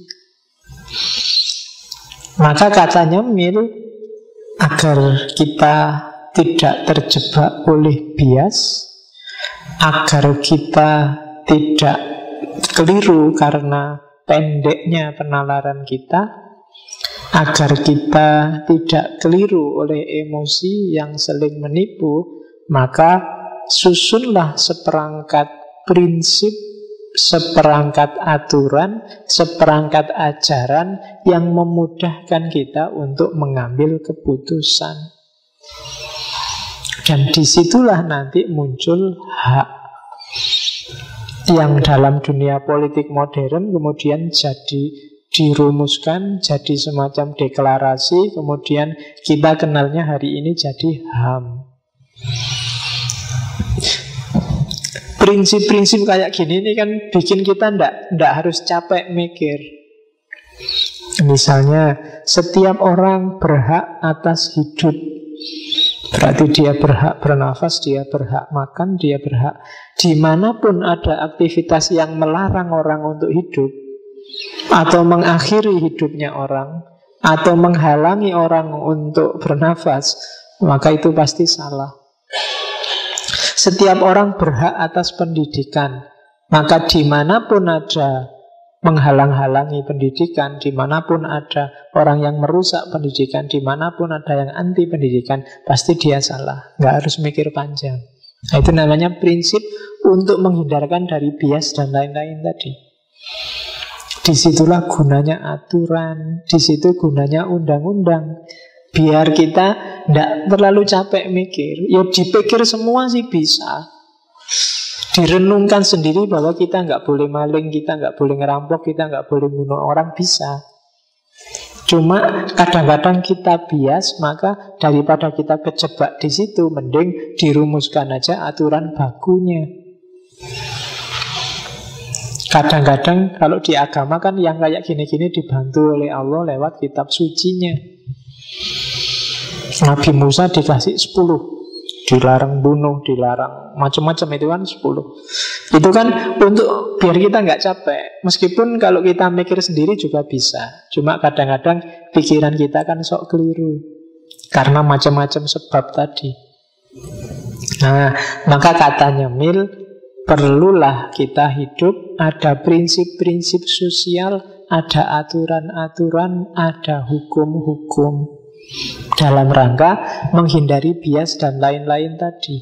Maka katanya Mill, agar kita tidak terjebak oleh bias, agar kita tidak keliru karena pendeknya penalaran kita, agar kita tidak keliru oleh emosi yang saling menipu, maka susunlah seperangkat prinsip, seperangkat aturan, seperangkat ajaran yang memudahkan kita untuk mengambil keputusan. Dan disitulah nanti muncul hak yang dalam dunia politik modern kemudian jadi dirumuskan, jadi semacam deklarasi, kemudian kita kenalnya hari ini jadi HAM. Prinsip-prinsip kayak gini ini kan bikin kita ndak harus capek mikir. Misalnya, setiap orang berhak atas hidup. Berarti dia berhak bernafas, dia berhak makan, dia berhak. Dimanapun ada aktivitas yang melarang orang untuk hidup, atau mengakhiri hidupnya orang, atau menghalangi orang untuk bernafas, maka itu pasti salah. Setiap orang berhak atas pendidikan. Maka dimanapun ada menghalang-halangi pendidikan, dimanapun ada orang yang merusak pendidikan, dimanapun ada yang anti pendidikan, pasti dia salah. Nggak harus mikir panjang. Nah, itu namanya prinsip untuk menghindarkan dari bias dan lain-lain tadi. Disitulah gunanya aturan, disitu gunanya undang-undang. Biar kita tidak terlalu capek mikir. Ya dipikir semua sih bisa. Direnungkan sendiri bahwa kita nggak boleh maling, kita nggak boleh ngerampok, kita nggak boleh bunuh orang, bisa. Cuma kadang-kadang kita bias, maka daripada kita kejebak di situ, mending dirumuskan aja aturan bakunya. Kadang-kadang kalau di agama kan yang kayak gini-gini dibantu oleh Allah lewat kitab sucinya. Nabi Musa dikasih 10, dilarang bunuh, dilarang macam-macam, itu kan 10. Itu kan untuk biar kita nggak capek. Meskipun kalau kita mikir sendiri juga bisa. Cuma kadang-kadang pikiran kita kan sok keliru karena macam-macam sebab tadi. Nah, maka katanya Mill, perlulah kita hidup ada prinsip-prinsip sosial, ada aturan-aturan, ada hukum-hukum, dalam rangka menghindari bias dan lain-lain tadi.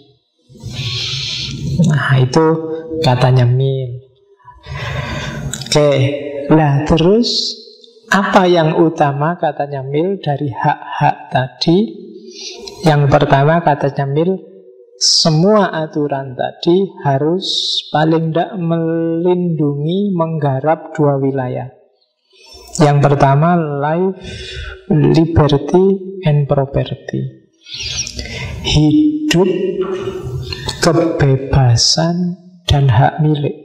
Nah, itu katanya Mill. Oke, nah terus Apa yang utama, katanya Mill, dari hak-hak tadi? Yang pertama, katanya Mill, semua aturan tadi harus paling tidak melindungi, menggarap dua wilayah. Yang pertama, life, liberty, and property. Hidup, kebebasan, dan hak milik.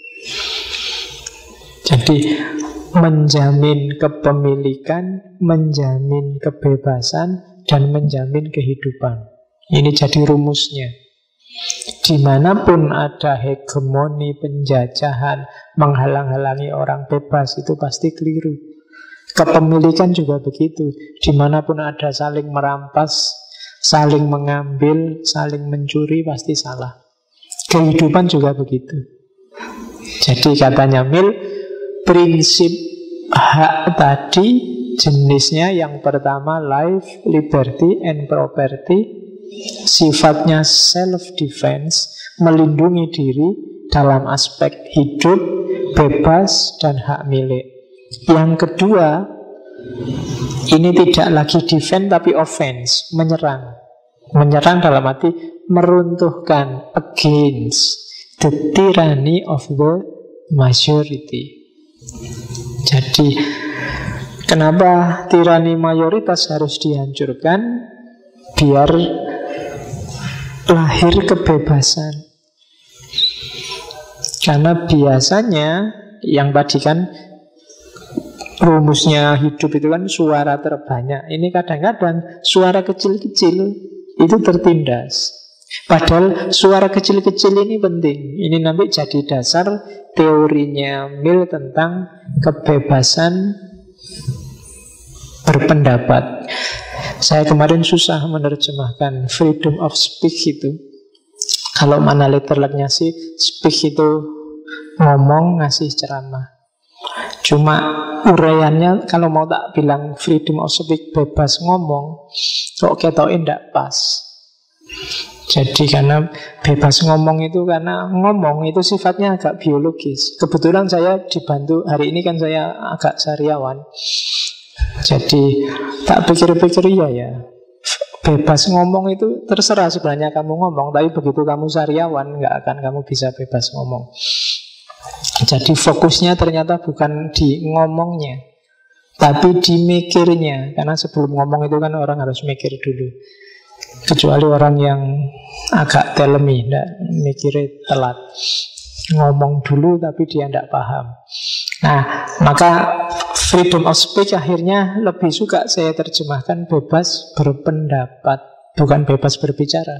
Jadi menjamin kepemilikan, menjamin kebebasan, dan menjamin kehidupan. Ini jadi rumusnya. Dimanapun ada hegemoni, penjajahan, menghalang-halangi orang bebas, itu pasti keliru. Kepemilikan juga begitu. Dimanapun ada saling merampas, saling mengambil, saling mencuri, pasti salah. Kehidupan juga begitu. Jadi katanya Mill, prinsip hak tadi jenisnya yang pertama life, liberty, and property. Sifatnya self-defense, melindungi diri dalam aspek hidup, bebas, dan hak milik. Yang kedua, ini tidak lagi defend tapi offense, menyerang. Menyerang dalam arti meruntuhkan, against the tyranny of the majority. Jadi kenapa tirani mayoritas harus dihancurkan? Biar lahir kebebasan. Karena biasanya yang tadi kan rumusnya hidup itu kan suara terbanyak. Ini kadang-kadang suara kecil-kecil itu tertindas. Padahal suara kecil-kecil ini penting. Ini nanti jadi dasar teorinya Mill tentang kebebasan berpendapat. Saya kemarin susah menerjemahkan freedom of speech itu. Kalau mana literalnya sih, speech itu ngomong, ngasih ceramah. Cuma uraiannya kalau mau tak bilang freedom of speech, bebas ngomong, kok ketokin tidak pas. Jadi karena bebas ngomong itu, karena ngomong itu sifatnya agak biologis. Kebetulan saya dibantu, hari ini kan saya agak sariawan. Jadi tak pikir-pikir ya bebas ngomong itu terserah sebenarnya kamu ngomong, tapi begitu kamu sariawan nggak akan kamu bisa bebas ngomong. Jadi fokusnya ternyata bukan di ngomongnya, tapi di mikirnya. Karena sebelum ngomong itu kan orang harus mikir dulu. Kecuali orang yang agak telemi, mikirnya telat. Ngomong dulu tapi dia tidak paham. Nah, maka freedom of speech akhirnya lebih suka saya terjemahkan bebas berpendapat, bukan bebas berbicara.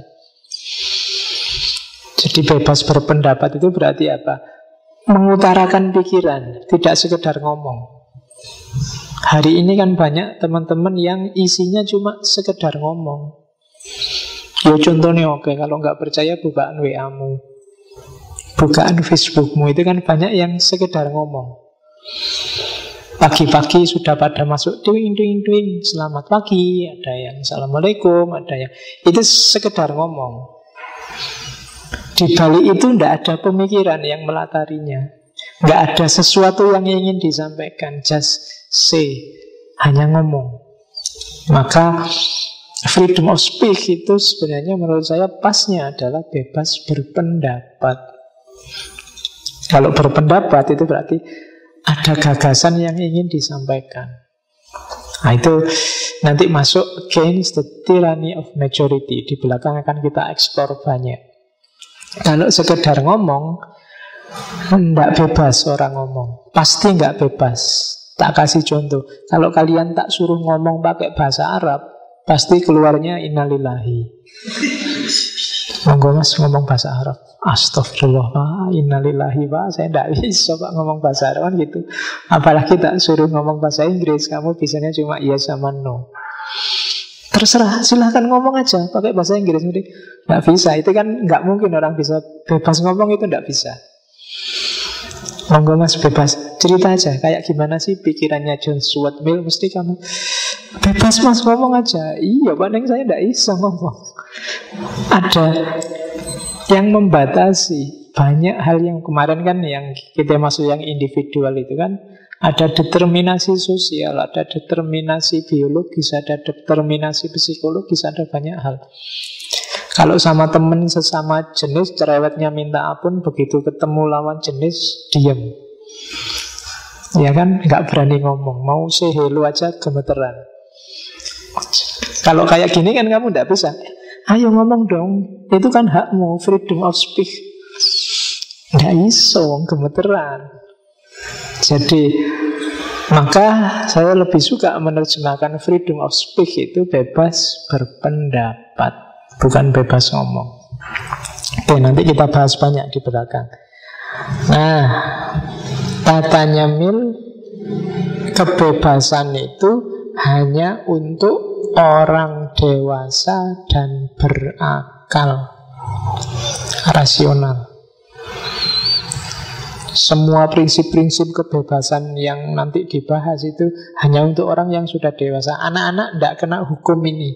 Jadi bebas berpendapat itu berarti apa? Mengutarakan pikiran, tidak sekedar ngomong. Hari ini kan banyak teman-teman yang isinya cuma sekedar ngomong. Ya contohnya oke, kalau nggak percaya bukaan WA-mu, bukaan Facebook-mu, itu kan banyak yang sekedar ngomong. Pagi-pagi sudah pada masuk duing, selamat pagi, ada yang assalamualaikum, ada yang itu sekedar ngomong. Di balik itu tidak ada pemikiran yang melatarinya, nggak ada sesuatu yang ingin disampaikan, just say, hanya ngomong. Maka freedom of speech itu sebenarnya menurut saya pasnya adalah bebas berpendapat. Kalau berpendapat itu berarti ada gagasan yang ingin disampaikan. Nah itu nanti masuk against the tyranny of majority. Di belakang akan kita eksplor banyak. Kalau sekedar ngomong, tidak bebas orang ngomong. Pasti nggak bebas. Tak kasih contoh. Kalau kalian tak suruh ngomong pakai bahasa Arab, pasti keluarnya innalillahi. Monggo mas ngomong bahasa Arab. Astagfirullah Pak, innalillahi Pak, saya tidak bisa Pak ngomong bahasa Arab kan gitu. Apalagi tak suruh ngomong bahasa Inggris, kamu bisanya cuma yes sama no. Terserah, silahkan ngomong aja pakai bahasa Inggris. Tidak bisa, itu kan nggak mungkin orang bisa bebas ngomong, itu tidak bisa. Monggo mas bebas, cerita aja kayak gimana sih pikirannya John Stuart Mill. Mesti kamu bebas mas ngomong aja. Iya Pak Neng, saya tidak bisa ngomong. Ada yang membatasi. Banyak hal yang kemarin kan yang kita masuk yang individual itu kan Ada determinasi sosial, ada determinasi biologis, ada determinasi psikologis, ada banyak hal. Kalau sama temen sesama jenis, cerewetnya minta ampun, begitu ketemu lawan jenis, diem. Ya kan, nggak berani ngomong. Mau say hello aja gemeteran. Kalau kayak gini kan kamu nggak bisa. Ayo ngomong dong, itu kan hakmu, freedom of speech. Nggak iso, gemeteran. Jadi maka saya lebih suka menerjemahkan freedom of speech itu bebas berpendapat, bukan bebas ngomong. Oke, nanti kita bahas banyak di belakang. Nah, katanya Mill, kebebasan itu hanya untuk orang dewasa dan berakal, rasional. Semua prinsip-prinsip kebebasan yang nanti dibahas itu hanya untuk orang yang sudah dewasa. Anak-anak tidak kena hukum ini,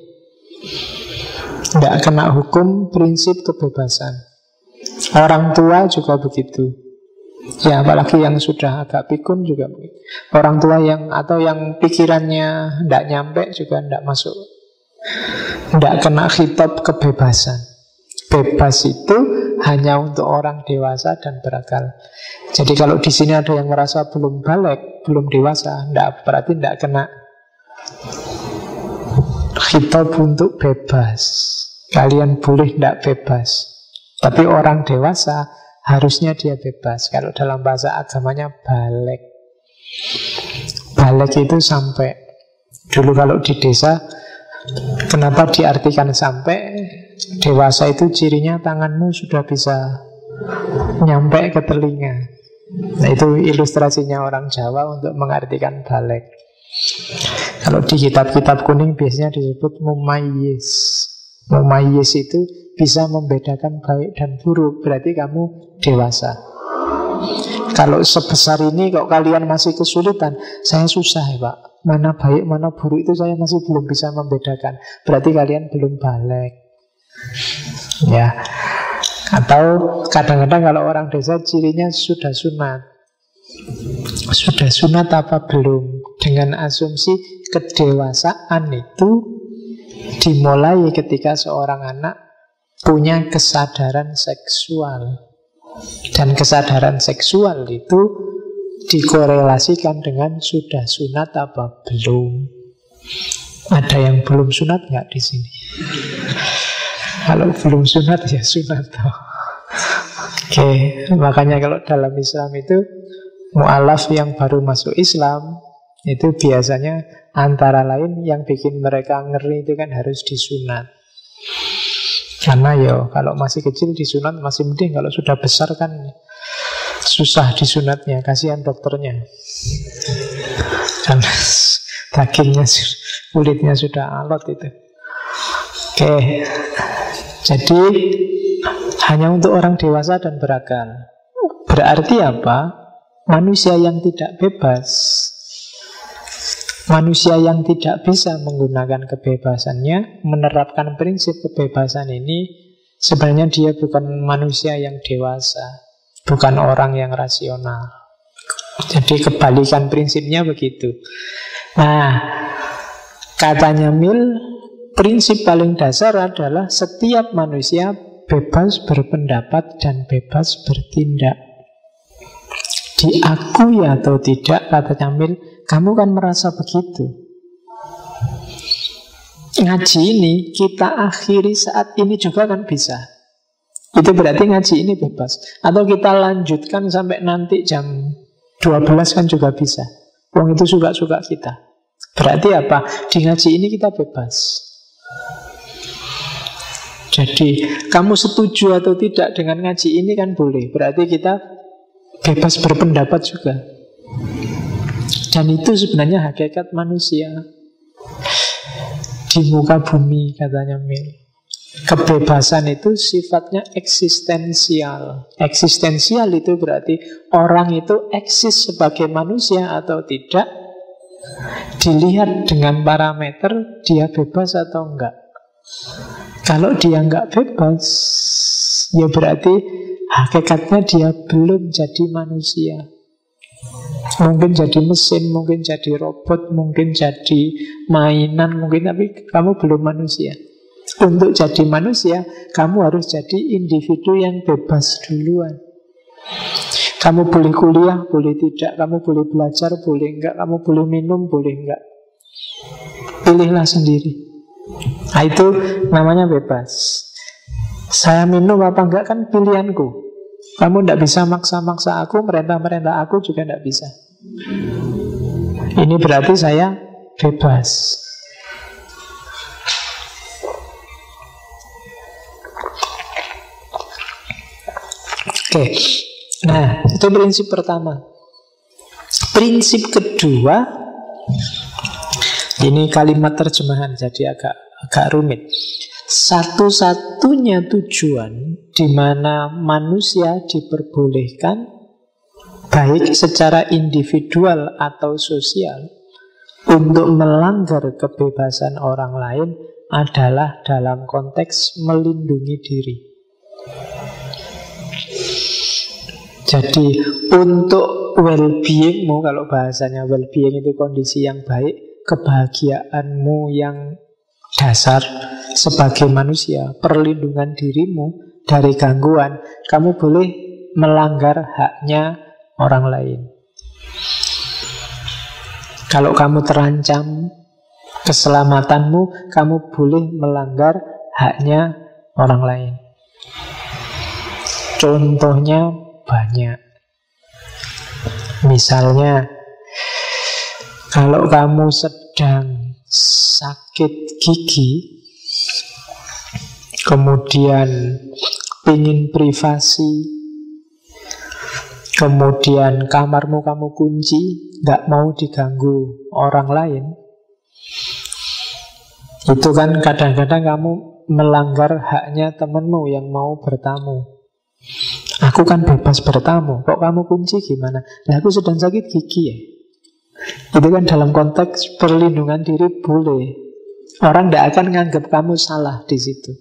tidak kena hukum prinsip kebebasan. Orang tua juga begitu. Ya, apalagi yang sudah agak pikun juga begitu. Orang tua yang atau yang pikirannya tidak nyampe juga tidak masuk, tidak kena khitab kebebasan. Bebas itu hanya untuk orang dewasa dan berakal. Jadi kalau di sini ada yang merasa belum balik, belum dewasa, berarti tidak kena khitab untuk bebas. Kalian boleh tidak bebas, tapi orang dewasa harusnya dia bebas. Kalau dalam bahasa agamanya balik. Balik itu sampai. Dulu kalau di desa, kenapa diartikan sampai? Dewasa itu cirinya tanganmu sudah bisa nyampe ke telinga. Nah, itu ilustrasinya orang Jawa untuk mengartikan balik. Kalau di kitab-kitab kuning biasanya disebut mumayyiz. Mumayyiz itu bisa membedakan baik dan buruk, berarti kamu dewasa. Kalau sebesar ini kok kalian masih kesulitan, saya susah ya Pak, mana baik mana buruk itu saya masih belum bisa membedakan, berarti kalian belum balik. Ya. Atau kadang-kadang kalau orang desa cirinya sudah sunat. Sudah sunat apa belum? Dengan asumsi kedewasaan itu dimulai ketika seorang anak punya kesadaran seksual. Dan kesadaran seksual itu dikorelasikan dengan sudah sunat apa belum. Ada yang belum sunat nggak di sini? Kalau belum sunat ya sunat. Oke, makanya kalau dalam Islam itu mu'alaf yang baru masuk Islam itu biasanya antara lain yang bikin mereka ngeri itu kan harus disunat. Karena ya kalau masih kecil disunat masih mending, kalau sudah besar kan susah disunatnya, kasihan dokternya. Karena dagingnya, kulitnya sudah alot itu. Oke, jadi hanya untuk orang dewasa dan berakal. Berarti apa? Manusia yang tidak bebas, manusia yang tidak bisa menggunakan kebebasannya, menerapkan prinsip kebebasan ini, sebenarnya dia bukan manusia yang dewasa, bukan orang yang rasional. Jadi kebalikan prinsipnya begitu. Nah, katanya Mill, prinsip paling dasar adalah setiap manusia bebas berpendapat dan bebas bertindak. Diakui atau tidak, kata Mill, kamu kan merasa begitu. Ngaji ini kita akhiri saat ini juga kan bisa. Itu berarti ngaji ini bebas. Atau kita lanjutkan sampai nanti jam 12 kan juga bisa. Wong itu suka-suka kita. Berarti apa? Di ngaji ini kita bebas. Jadi kamu setuju atau tidak dengan ngaji ini kan boleh. Berarti kita bebas berpendapat juga. Dan itu sebenarnya hakikat manusia di muka bumi, katanya Mill. Kebebasan itu sifatnya eksistensial. Eksistensial itu berarti orang itu eksis sebagai manusia atau tidak dilihat dengan parameter dia bebas atau enggak. Kalau dia enggak bebas, ya berarti hakikatnya dia belum jadi manusia. Mungkin jadi mesin, mungkin jadi robot, mungkin jadi mainan, mungkin, tapi kamu belum manusia. Untuk jadi manusia, kamu harus jadi individu yang bebas duluan. Kamu boleh kuliah, boleh tidak. Kamu boleh belajar, boleh enggak. Kamu boleh minum, boleh enggak. Pilihlah sendiri. Nah, itu namanya bebas. Saya minum apa enggak kan pilihanku. Kamu tidak bisa maksa-maksa aku, merintah-merintah aku juga tidak bisa. Ini berarti saya bebas. Oke. Nah, itu prinsip pertama. Prinsip kedua, ini kalimat terjemahan jadi agak rumit. Satu-satunya tujuan di mana manusia diperbolehkan, baik secara individual atau sosial, untuk melanggar kebebasan orang lain adalah dalam konteks melindungi diri. Jadi untuk well-beingmu, kalau bahasanya well-being itu kondisi yang baik, kebahagiaanmu yang dasar sebagai manusia, perlindungan dirimu dari gangguan, kamu boleh melanggar haknya orang lain. Kalau kamu terancam keselamatanmu, kamu boleh melanggar haknya orang lain. Contohnya banyak. Misalnya, kalau kamu sedang sakit gigi, kemudian ingin privasi, kemudian kamarmu kamu kunci, gak mau diganggu orang lain, itu kan kadang-kadang kamu melanggar haknya temanmu yang mau bertamu. Aku kan bebas bertamu, kok kamu kunci gimana? Nah, aku sedang sakit gigi ya. Itu kan dalam konteks perlindungan diri boleh. Orang tidak akan nganggap kamu salah di situ.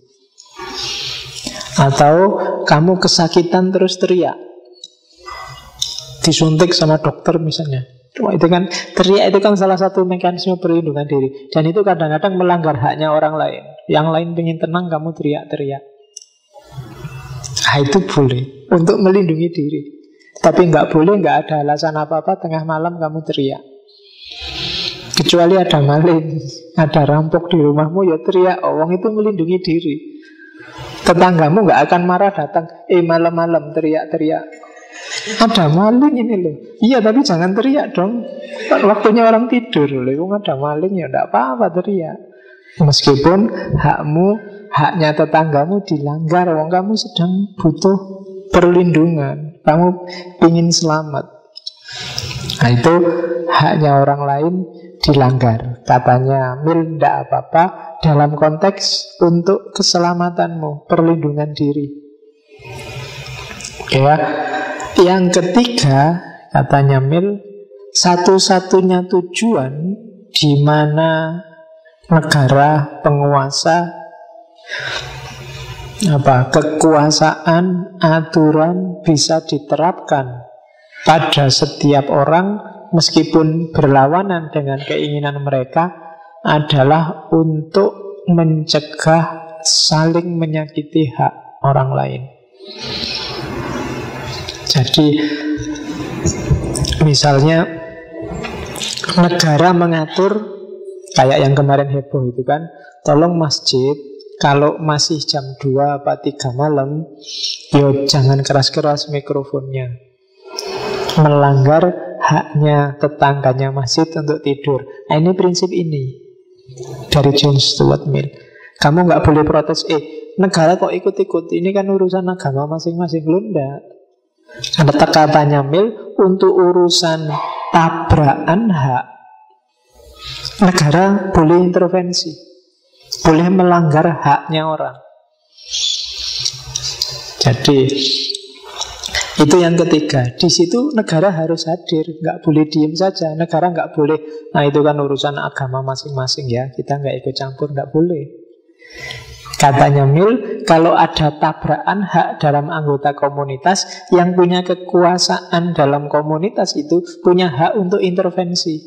Atau kamu kesakitan terus teriak, disuntik sama dokter misalnya. Wah, itu kan teriak, itu kan salah satu mekanisme perlindungan diri. Dan itu kadang-kadang melanggar haknya orang lain. Yang lain pengen tenang, kamu teriak-teriak. Nah, itu boleh untuk melindungi diri. Tapi nggak boleh, nggak ada alasan apa-apa tengah malam kamu teriak. Kecuali ada maling, ada rampok di rumahmu, ya teriak. Wong itu melindungi diri. Tetanggamu nggak akan marah datang, malam-malam teriak-teriak, ada maling ini loh. Iya, tapi jangan teriak dong, kan waktunya orang tidur loh. Ada maling ya nggak apa-apa teriak. Meskipun haknya tetanggamu dilanggar, wong kamu sedang butuh perlindungan, kamu ingin selamat. Nah, itu haknya orang lain dilanggar. Katanya Mill, tidak apa-apa dalam konteks untuk keselamatanmu, perlindungan diri. Ya. Yang ketiga, katanya Mill, satu-satunya tujuan di mana negara, penguasa, kekuasaan, aturan bisa diterapkan pada setiap orang meskipun berlawanan dengan keinginan mereka adalah untuk mencegah saling menyakiti hak orang lain. Jadi misalnya negara mengatur, kayak yang kemarin heboh itu kan, tolong masjid kalau masih jam 2 apa 3 malam, yo jangan keras-keras mikrofonnya. Melanggar haknya tetangganya masjid untuk tidur. Nah, ini prinsip ini dari John Stuart Mill. Kamu nggak boleh protes, negara kok ikut-ikut, ini kan urusan agama masing-masing. Lu ndak. Ada katanya Mill, untuk urusan tabrakan hak, negara boleh intervensi, boleh melanggar haknya orang. Jadi itu yang ketiga. Di situ negara harus hadir, nggak boleh diem saja. Negara nggak boleh, nah itu kan urusan agama masing-masing ya, kita nggak ikut campur, nggak boleh. Katanya Mill, kalau ada tabrakan hak dalam anggota komunitas, yang punya kekuasaan dalam komunitas itu punya hak untuk intervensi.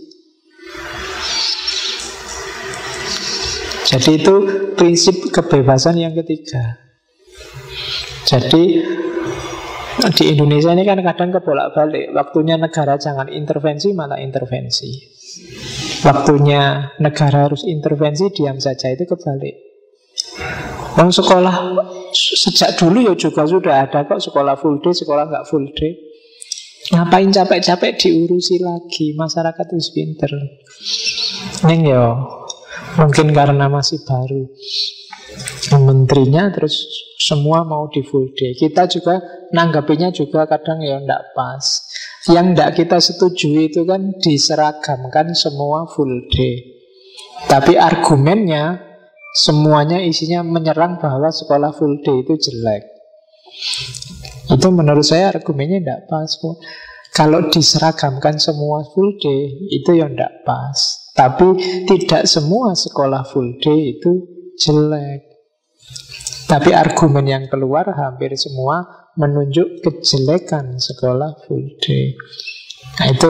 Jadi itu prinsip kebebasan yang ketiga. Jadi di Indonesia ini kan kadang kebolak-balik. Waktunya negara jangan intervensi, malah intervensi. Waktunya negara harus intervensi, diam saja, itu kebalik. Sekolah sejak dulu ya juga sudah ada kok sekolah full day, sekolah nggak full day. Ngapain capek-capek diurusi lagi? Masyarakat itu pinter. Neng ya, mungkin karena masih baru menterinya, terus semua mau di full day. Kita juga nanggapinya juga kadang ya ndak pas. Yang ndak kita setujui itu kan diseragamkan semua full day. Tapi argumennya semuanya isinya menyerang bahwa sekolah full day itu jelek. Itu menurut saya argumennya tidak pas. Kalau diseragamkan semua full day itu ya tidak pas. Tapi tidak semua sekolah full day itu jelek. Tapi argumen yang keluar hampir semua menunjuk kejelekan sekolah full day. Nah itu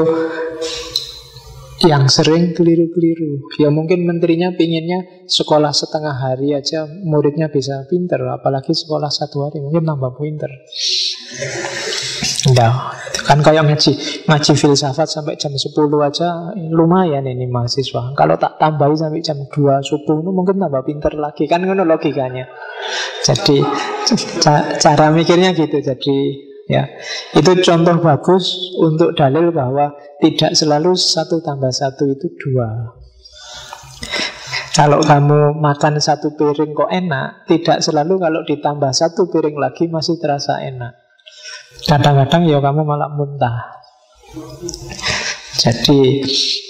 yang sering keliru-keliru. Ya mungkin menterinya pinginnya sekolah setengah hari aja muridnya bisa pinter, apalagi sekolah 1 hari mungkin tambah pinter. Nah, kan kayak ngaji filsafat sampai jam 10 aja lumayan ini mahasiswa. Kalau tak tambahi sampai jam 2 subuh itu mungkin tambah pinter lagi. Kan ngono logikanya. Jadi cara mikirnya gitu. Jadi ya, itu contoh bagus untuk dalil bahwa tidak selalu 1 tambah 1 itu 2. Kalau kamu makan 1 piring kok enak, tidak selalu kalau ditambah 1 piring lagi masih terasa enak. Kadang-kadang ya kamu malah muntah. Jadi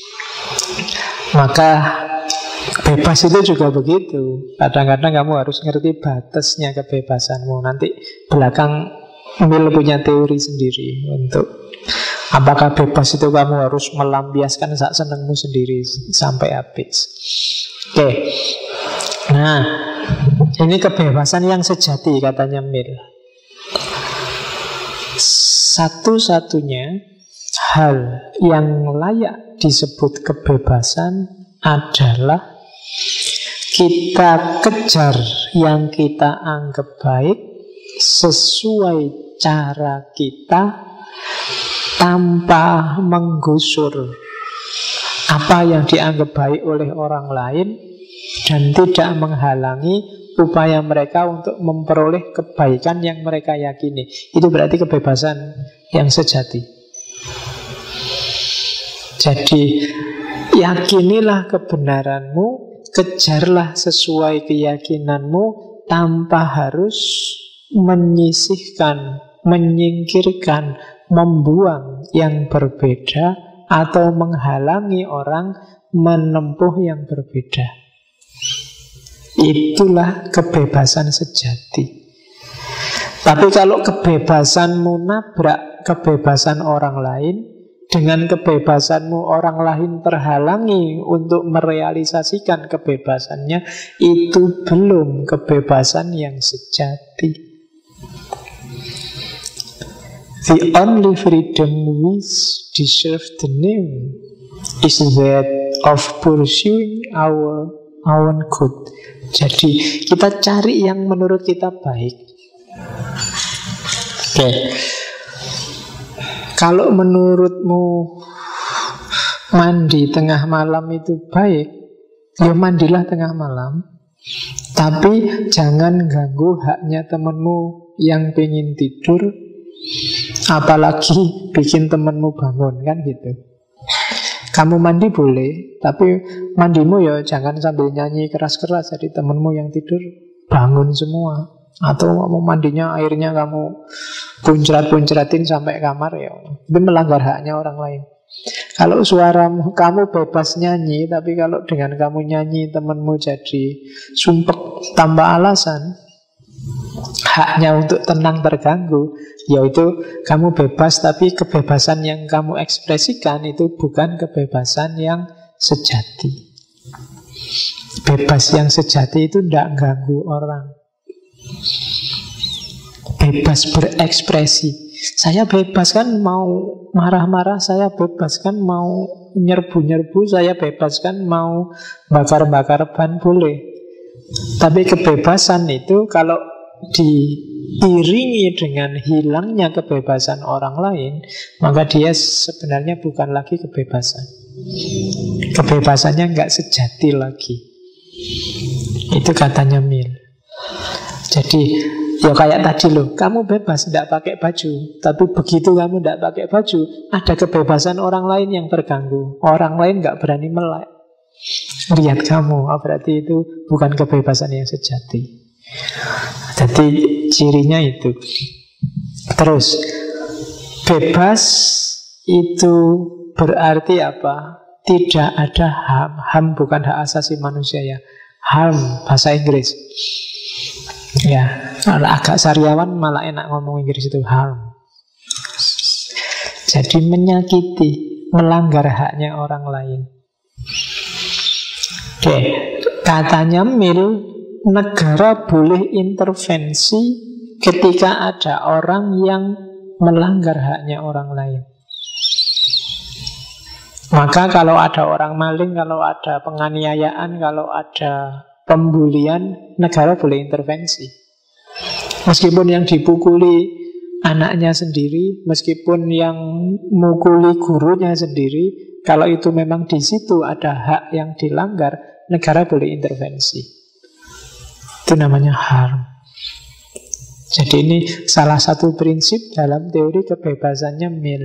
maka bebas itu juga begitu. Kadang-kadang kamu harus ngerti batasnya kebebasanmu. Nanti belakang Mill punya teori sendiri untuk apakah bebas itu kamu harus melampiaskan sak senengmu sendiri sampai habis. Oke. Nah, ini kebebasan yang sejati katanya Mill. Satu-satunya hal yang layak disebut kebebasan adalah kita kejar yang kita anggap baik sesuai cara kita tanpa menggusur apa yang dianggap baik oleh orang lain dan tidak menghalangi upaya mereka untuk memperoleh kebaikan yang mereka yakini. Itu berarti kebebasan yang sejati. Jadi yakinilah kebenaranmu, kejarlah sesuai keyakinanmu tanpa harus menyisihkan, menyingkirkan, membuang yang berbeda atau menghalangi orang menempuh yang berbeda. Itulah kebebasan sejati. Tapi kalau kebebasanmu nabrak kebebasan orang lain, dengan kebebasanmu orang lain terhalangi untuk merealisasikan kebebasannya, itu belum kebebasan yang sejati. The only freedom which deserves the name is that of pursuing our own good. Jadi kita cari yang menurut kita baik. Oke. Kalau menurutmu mandi tengah malam itu baik, ya mandilah tengah malam. Tapi jangan ganggu haknya temanmu yang pengen tidur, apalagi bikin temanmu bangun, kan gitu. Kamu mandi boleh, tapi mandimu ya jangan sambil nyanyi keras-keras, jadi temanmu yang tidur bangun semua. Atau kamu mandinya airnya kamu puncrat-puncratin sampai kamar, ya itu melanggar haknya orang lain. Kalau suaramu kamu bebas nyanyi, tapi kalau dengan kamu nyanyi temanmu jadi sumpek tanpa alasan, haknya untuk tenang terganggu, yaitu kamu bebas, tapi kebebasan yang kamu ekspresikan itu bukan kebebasan yang sejati. Bebas yang sejati itu tidak ganggu orang. Bebas berekspresi. Saya bebas kan mau marah-marah, saya bebas kan mau nyerbu-nyerbu, saya bebas kan mau bakar-bakar ban, boleh. Tapi kebebasan itu kalau diiringi dengan hilangnya kebebasan orang lain, maka dia sebenarnya bukan lagi kebebasan. Kebebasannya nggak sejati lagi. Itu katanya Mill. Jadi ya kayak tadi loh, kamu bebas tidak pakai baju, tapi begitu kamu tidak pakai baju, ada kebebasan orang lain yang terganggu. Orang lain nggak berani melek. Lihat kamu, berarti itu bukan kebebasan yang sejati. Jadi cirinya itu. Terus bebas itu berarti apa? Tidak ada HAM. HAM bukan hak asasi manusia ya. HAM bahasa Inggris. Ya, kalau agak sariawan malah enak ngomong Inggris itu harm. Jadi menyakiti, melanggar haknya orang lain. Oke, katanya Mill, negara boleh intervensi ketika ada orang yang melanggar haknya orang lain. Maka kalau ada orang maling, kalau ada penganiayaan, kalau ada pembulian, negara boleh intervensi. Meskipun yang dipukuli anaknya sendiri, meskipun yang mukuli gurunya sendiri, kalau itu memang di situ ada hak yang dilanggar, negara boleh intervensi. Itu namanya HAM. Jadi ini salah satu prinsip dalam teori kebebasannya Mill.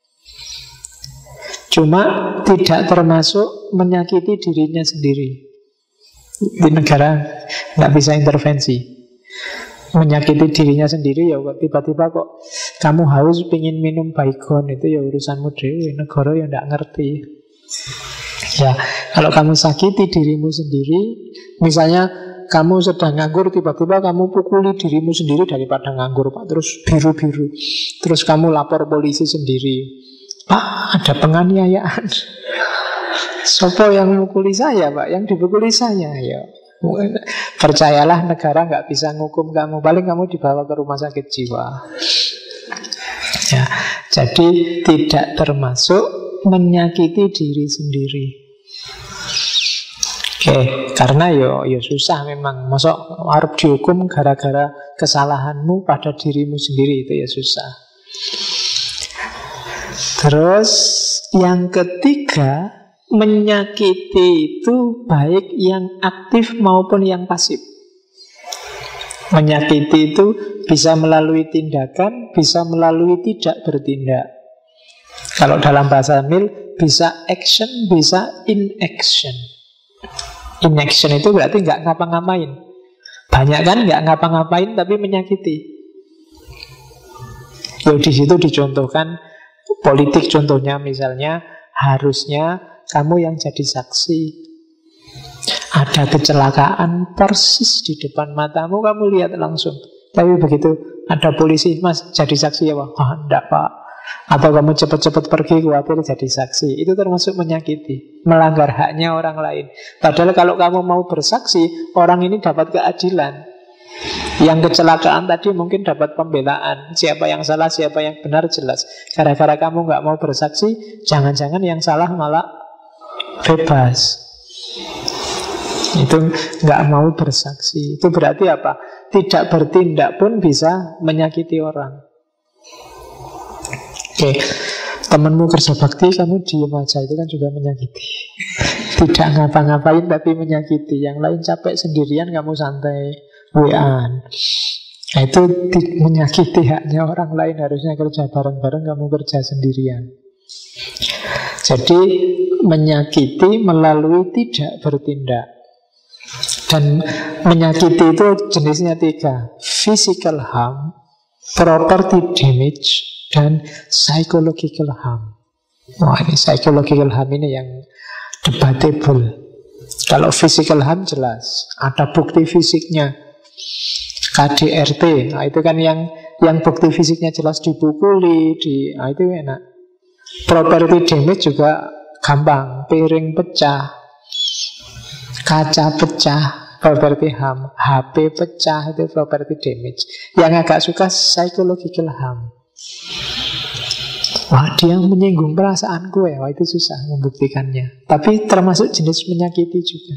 Cuma tidak termasuk menyakiti dirinya sendiri. Di negara nggak bisa intervensi. Menyakiti dirinya sendiri ya tiba-tiba kok kamu haus pingin minum baygon, itu ya urusanmu dewe, negara ya nggak ngerti. Ya kalau kamu sakiti dirimu sendiri, misalnya kamu sedang nganggur, tiba-tiba kamu pukuli dirimu sendiri daripada nganggur Pak, terus biru-biru, terus kamu lapor polisi sendiri, Pak ada penganiayaan. Sopo yang mukuli saya Pak, yang dipukuli saya. Ya percayalah negara nggak bisa ngukum kamu, paling kamu dibawa ke rumah sakit jiwa. Ya, jadi tidak termasuk menyakiti diri sendiri. Oke, karena yo susah memang. Masa harus dihukum gara-gara kesalahanmu pada dirimu sendiri, itu ya susah. Terus yang ketiga, menyakiti itu baik yang aktif maupun yang pasif. Menyakiti itu bisa melalui tindakan, bisa melalui tidak bertindak. Kalau dalam bahasa Mill, bisa action, bisa inaction. Inaction itu berarti nggak ngapa-ngapain. Banyak kan nggak ngapa-ngapain tapi menyakiti. Ya di situ dicontohkan politik, contohnya misalnya harusnya kamu yang jadi saksi. Ada kecelakaan persis di depan matamu, kamu lihat langsung. Tapi begitu ada polisi, Mas jadi saksi ya Pak? Enggak Pak. Atau kamu cepat-cepat pergi, khawatir jadi saksi. Itu termasuk menyakiti, melanggar haknya orang lain. Padahal kalau kamu mau bersaksi, orang ini dapat keadilan. Yang kecelakaan tadi mungkin dapat pembelaan. Siapa yang salah, siapa yang benar jelas. Gara-gara kamu nggak mau bersaksi, jangan-jangan yang salah malah bebas. Itu nggak mau bersaksi. Itu berarti apa? Tidak bertindak pun bisa menyakiti orang. Oke, temanmu kerja bakti, kamu diem aja, itu kan juga menyakiti. Tidak ngapa-ngapain tapi menyakiti. Yang lain capek sendirian, kamu santai WA-an. Nah, itu menyakiti haknya orang lain. Harusnya kerja bareng-bareng, kamu kerja sendirian. Jadi menyakiti melalui tidak bertindak. Dan menyakiti itu jenisnya 3: physical harm, property damage, dan psychological harm. Wah, ini psychological harm ini yang debatable. Kalau physical harm jelas, ada bukti fisiknya. KDRT, nah itu kan yang bukti fisiknya jelas dipukuli, nah itu enak. Property damage juga gampang, piring pecah. Kaca pecah, property harm. HP pecah, itu property damage. Yang agak suka psychological harm. Wah, dia menyinggung perasaanku ya. Wah, itu susah membuktikannya. Tapi termasuk jenis menyakiti juga.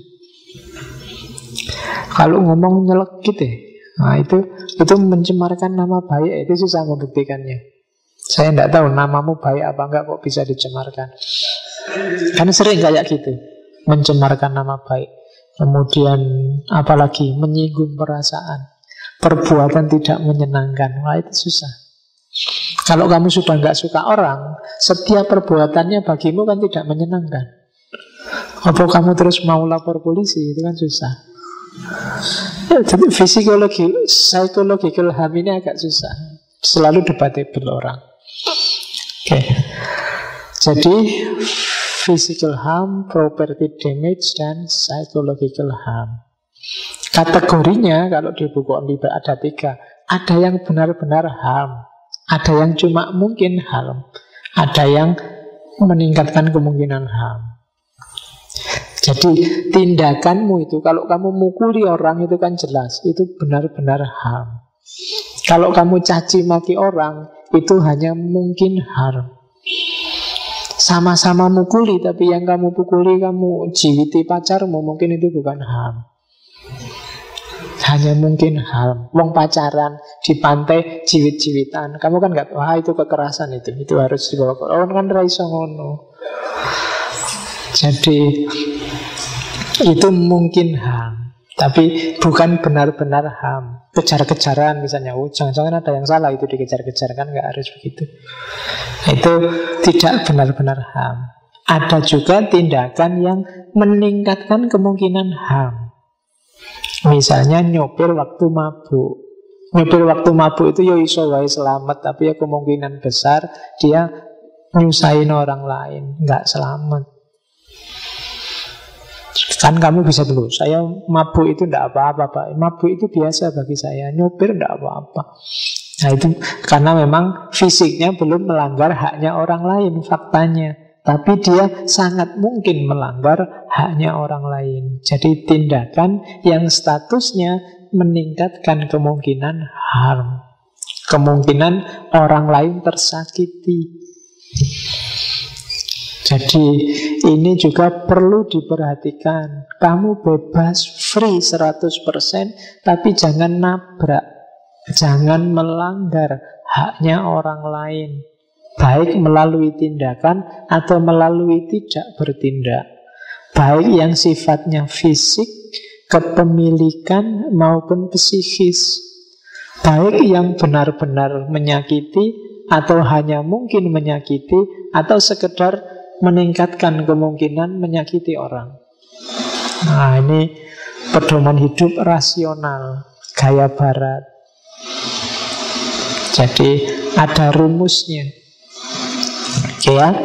Kalau ngomong nyelekit ya, nah itu mencemarkan nama baik. Itu susah membuktikannya. Saya tidak tahu namamu baik apa enggak kok bisa dicemarkan. Kan sering kayak gitu, mencemarkan nama baik. Kemudian apalagi menyinggung perasaan, perbuatan tidak menyenangkan. Wah, itu susah. Kalau kamu sudah nggak suka orang, setiap perbuatannya bagimu kan tidak menyenangkan. Apa kamu terus mau lapor polisi? Itu kan susah. Jadi psychological harm ini agak susah. Selalu debatable orang. Oke. Jadi physical harm, property damage, dan psychological harm. Kategorinya kalau di buku Onliber ada 3. Ada yang benar-benar harm, ada yang cuma mungkin harm, ada yang meningkatkan kemungkinan harm. Jadi tindakanmu itu, kalau kamu mukuli orang itu kan jelas, itu benar-benar harm. Kalau kamu caci maki orang, itu hanya mungkin harm. Sama-sama mukuli, tapi yang kamu pukuli kamu jiwiti pacarmu, mungkin itu bukan harm. Hanya mungkin harm. Wong pacaran di pantai jiwit-jiwitan, kamu kan nggak, wah itu kekerasan, itu harus dibawa ke orang, kan raiso ngono. Jadi itu mungkin harm, tapi bukan benar-benar harm. Kejar-kejaran misalnya, jangan-jangan ada yang salah itu dikejar-kejar, kan nggak harus begitu. Itu tidak benar-benar harm. Ada juga tindakan yang meningkatkan kemungkinan harm. Misalnya nyopir waktu mabuk. Nyopir waktu mabuk itu ya iso wae selamat, tapi ya kemungkinan besar dia nyusahin orang lain, nggak selamat. Kan kamu bisa dulu, saya mabuk itu tidak apa-apa Pak. Mabuk itu biasa bagi saya, nyopir tidak apa-apa. Nah itu karena memang fisiknya belum melanggar haknya orang lain, faktanya. Tapi dia sangat mungkin melanggar haknya orang lain. Jadi tindakan yang statusnya meningkatkan kemungkinan harm, kemungkinan orang lain tersakiti. Jadi ini juga perlu diperhatikan. Kamu bebas, free 100%, tapi jangan nabrak, jangan melanggar haknya orang lain, baik melalui tindakan atau melalui tidak bertindak. Baik yang sifatnya fisik, kepemilikan maupun psikis. Baik yang benar-benar menyakiti atau hanya mungkin menyakiti, atau sekedar meningkatkan kemungkinan menyakiti orang. Nah ini pedoman hidup rasional, gaya barat. Jadi ada rumusnya. Oke ya,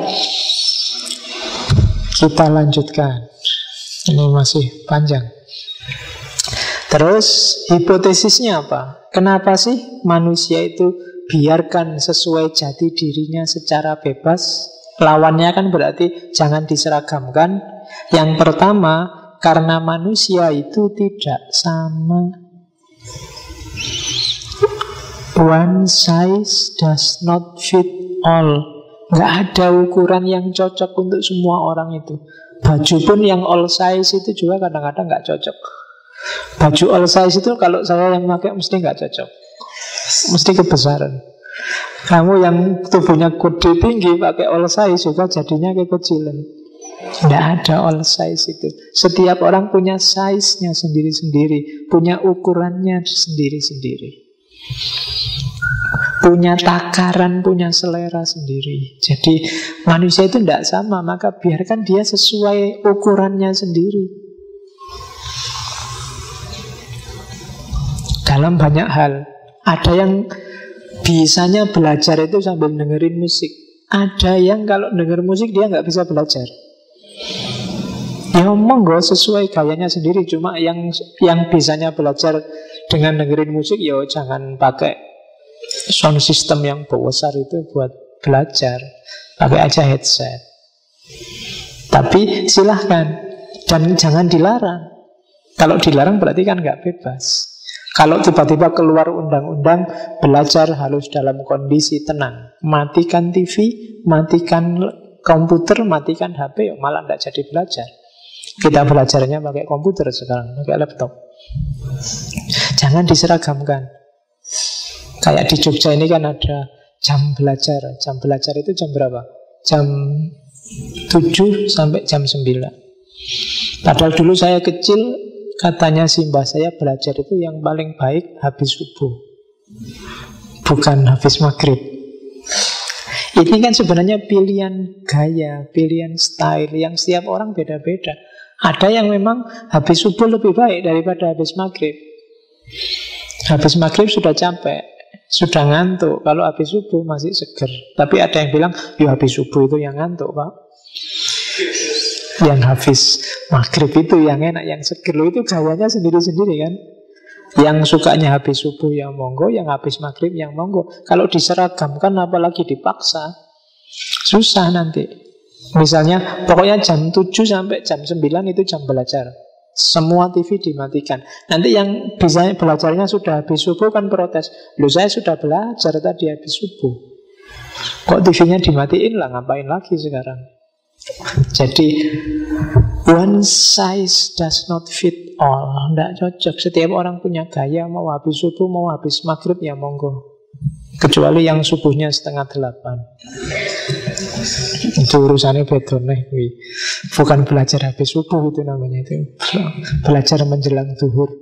kita lanjutkan. Ini masih panjang. Terus hipotesisnya apa? Kenapa sih manusia itu biarkan sesuai jati dirinya secara bebas? Lawannya kan berarti jangan diseragamkan. Yang pertama, karena manusia itu tidak sama. One size does not fit all. Nggak ada ukuran yang cocok untuk semua orang itu. Baju pun yang all size itu juga kadang-kadang nggak cocok. Baju all size itu kalau saya yang pakai mesti nggak cocok, mesti kebesaran. Kamu yang tubuhnya gede tinggi pakai all size juga jadinya kekecilan. Tidak ada all size itu. Setiap orang punya size-nya sendiri-sendiri, punya ukurannya sendiri-sendiri, punya takaran, punya selera sendiri. Jadi manusia itu tidak sama, maka biarkan dia sesuai ukurannya sendiri. Dalam banyak hal, ada yang bisanya belajar itu sambil dengerin musik. Ada yang kalau denger musik dia nggak bisa belajar. Ya monggo sesuai gayanya sendiri. Cuma yang bisanya belajar dengan dengerin musik, ya jangan pakai sound system yang besar itu buat belajar. Pakai aja headset. Tapi silahkan, dan jangan dilarang. Kalau dilarang berarti kan nggak bebas. Kalau tiba-tiba keluar undang-undang belajar harus dalam kondisi tenang, matikan TV, matikan komputer, matikan HP, malah nggak jadi belajar. Kita belajarnya pakai komputer sekarang, pakai laptop. Jangan diseragamkan. Kayak di Jogja ini kan ada jam belajar. Jam belajar itu jam berapa? Jam 7 sampai jam 9. Padahal dulu saya kecil, katanya si mbah saya belajar itu yang paling baik habis subuh, bukan habis maghrib. Ini kan sebenarnya pilihan gaya, pilihan style yang setiap orang beda-beda. Ada yang memang habis subuh lebih baik daripada habis maghrib. Habis maghrib sudah capek, sudah ngantuk. Kalau habis subuh masih seger. Tapi ada yang bilang, ya habis subuh itu yang ngantuk, Pak. Yang habis maghrib itu yang enak, yang seger. Loh, itu gayanya sendiri-sendiri kan. Yang sukanya habis subuh yang monggo, yang habis maghrib yang monggo. Kalau diseragamkan apalagi dipaksa, susah nanti. Misalnya pokoknya jam 7 sampai jam 9 itu jam belajar, semua TV dimatikan. Nanti yang bisa belajarnya sudah habis subuh kan protes, loh saya sudah belajar tadi habis subuh, kok TV-nya dimatiin lah, ngapain lagi sekarang. Jadi one size does not fit all. Tidak cocok. Setiap orang punya gaya. Mau habis subuh, mau habis maghrib, ya monggo. Kecuali yang subuhnya 7:30. Itu urusannya beda nih. Bukan belajar habis subuh itu namanya, itu belajar menjelang zuhur.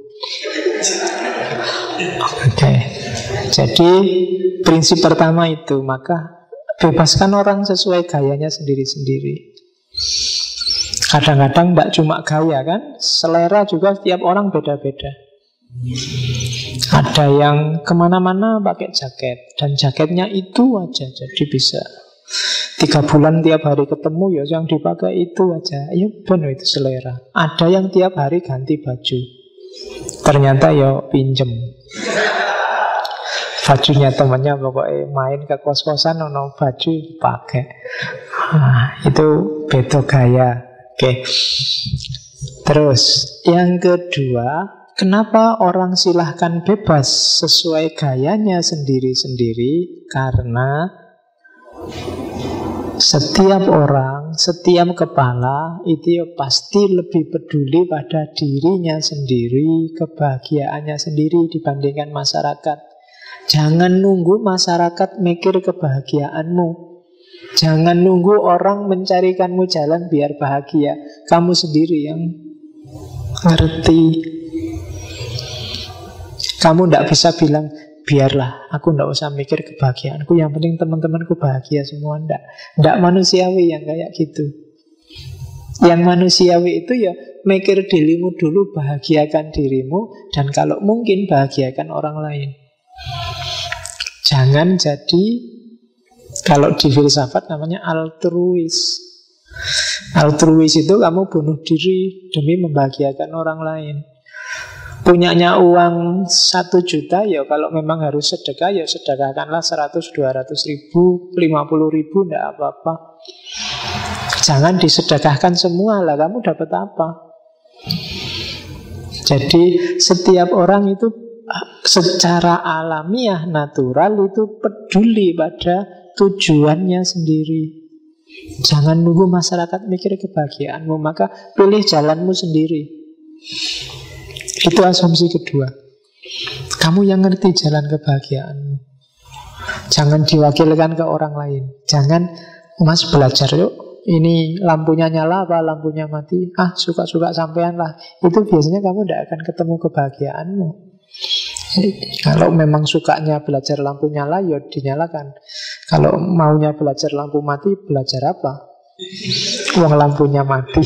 Oke. Jadi prinsip pertama itu, maka bebaskan orang sesuai gayanya sendiri-sendiri. Kadang-kadang tidak cuma gaya kan, selera juga setiap orang beda-beda. Ada yang kemana-mana pakai jaket, dan jaketnya itu aja, jadi bisa 3 bulan tiap hari ketemu, ya yang dipakai itu aja. Ya benar, itu selera. Ada yang tiap hari ganti baju, ternyata ya pinjem bajunya temannya, pokoknya main ke kos-kosan ono baju pakai. Itu beda gaya. Oke. Terus yang kedua, kenapa orang silahkan bebas sesuai gayanya sendiri-sendiri? Karena setiap orang, setiap kepala itu ya pasti lebih peduli pada dirinya sendiri, kebahagiaannya sendiri dibandingkan masyarakat. Jangan nunggu masyarakat mikir kebahagiaanmu. Jangan nunggu orang mencarikanmu jalan biar bahagia. Kamu sendiri yang ngerti. Kamu tidak bisa bilang, biarlah, aku tidak usah mikir kebahagiaanku, yang penting teman-temanku bahagia semua. Tidak manusiawi yang kayak gitu. Yang manusiawi itu ya mikir dirimu dulu, bahagiakan dirimu, dan kalau mungkin bahagiakan orang lain. Jangan jadi, kalau di filsafat namanya altruis. Altruis itu kamu bunuh diri demi membahagiakan orang lain. Punyanya uang 1 juta, ya kalau memang harus sedekah, ya sedekahkanlah 100, 200 ribu, 50 ribu, tidak apa-apa. Jangan disedekahkan semua lah, kamu dapat apa? Jadi setiap orang itu secara alamiah, natural itu peduli pada tujuannya sendiri. Jangan nunggu masyarakat mikir kebahagiaanmu, maka pilih jalanmu sendiri. Itu asumsi kedua. Kamu yang ngerti jalan kebahagiaanmu. Jangan diwakilkan ke orang lain. Jangan, Mas belajar yuk, ini lampunya nyala apa lampunya mati, suka-suka sampean lah. Itu biasanya kamu tidak akan ketemu kebahagiaanmu. Kalau memang sukanya belajar lampu nyala, ya dinyalakan. Kalau maunya belajar lampu mati, belajar apa? Uang lampunya mati.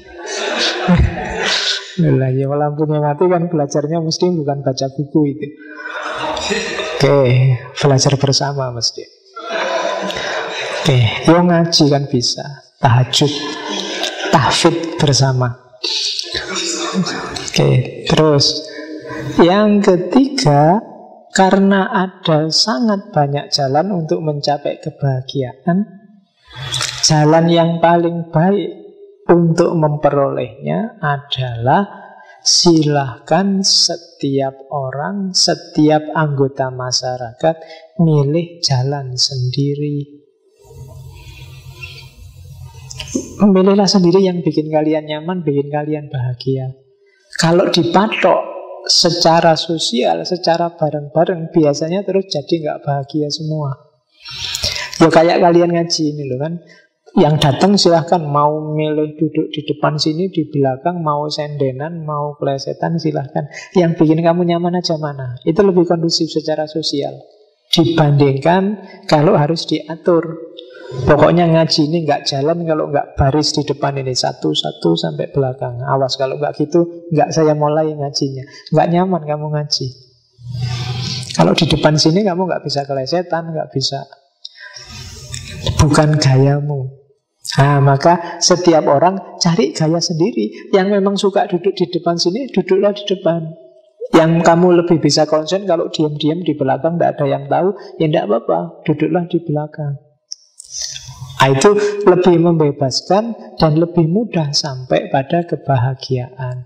Lah ya, lampunya mati kan belajarnya mesti bukan baca buku itu. Oke, belajar bersama mesti. Oke, yo ngaji kan bisa, tahajud, tahfidz bersama. Oke, terus yang ketiga, karena ada sangat banyak jalan untuk mencapai kebahagiaan, jalan yang paling baik untuk memperolehnya adalah silahkan setiap orang, setiap anggota masyarakat milih jalan sendiri. Memilihlah sendiri yang bikin kalian nyaman, bikin kalian bahagia. Kalau dipatok secara sosial, secara bareng-bareng, biasanya terus jadi nggak bahagia semua. Ya kayak kalian ngaji ini loh kan, yang datang silahkan, mau milih duduk di depan sini, di belakang, mau sendenan, mau kelesetan silahkan. Yang bikin kamu nyaman aja mana. Itu lebih kondusif secara sosial dibandingkan kalau harus diatur. Pokoknya ngaji ini nggak jalan kalau nggak baris di depan ini satu-satu sampai belakang. Awas kalau nggak gitu, nggak saya mulai ngajinya. Nggak nyaman kamu ngaji. Kalau di depan sini kamu nggak bisa kelesetan, nggak bisa. Bukan gayamu. Nah, maka setiap orang cari gaya sendiri. Yang memang suka duduk di depan sini, duduklah di depan. Yang kamu lebih bisa konsen kalau diam-diam di belakang, tidak ada yang tahu, ya tidak apa-apa, duduklah di belakang. Nah, itu lebih membebaskan dan lebih mudah sampai pada kebahagiaan.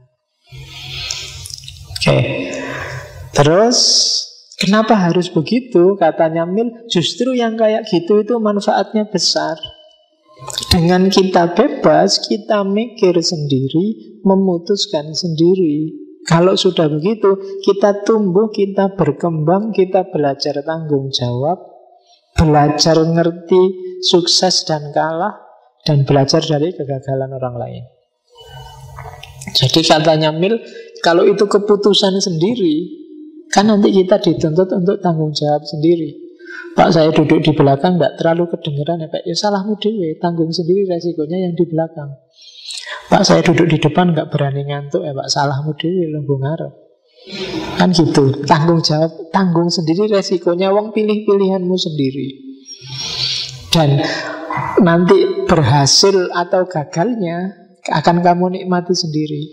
Oke. Terus kenapa harus begitu? Katanya Mil, justru yang kayak gitu itu manfaatnya besar. Dengan kita bebas, kita mikir sendiri, memutuskan sendiri. Kalau sudah begitu, kita tumbuh, kita berkembang, kita belajar tanggung jawab, belajar ngerti sukses dan kalah, dan belajar dari kegagalan orang lain. Jadi katanya Mil, kalau itu keputusan sendiri, kan nanti kita dituntut untuk tanggung jawab sendiri. Pak, saya duduk di belakang tidak terlalu kedengeran ya Pak. Ya salahmu dewe, tanggung sendiri resikonya yang di belakang. Pak, saya duduk di depan nggak berani ngantuk ya Pak. Salahmu dewe, lembung ngarep. Kan gitu, tanggung jawab, tanggung sendiri resikonya. Wong pilih pilihanmu sendiri. Dan nanti berhasil atau gagalnya akan kamu nikmati sendiri.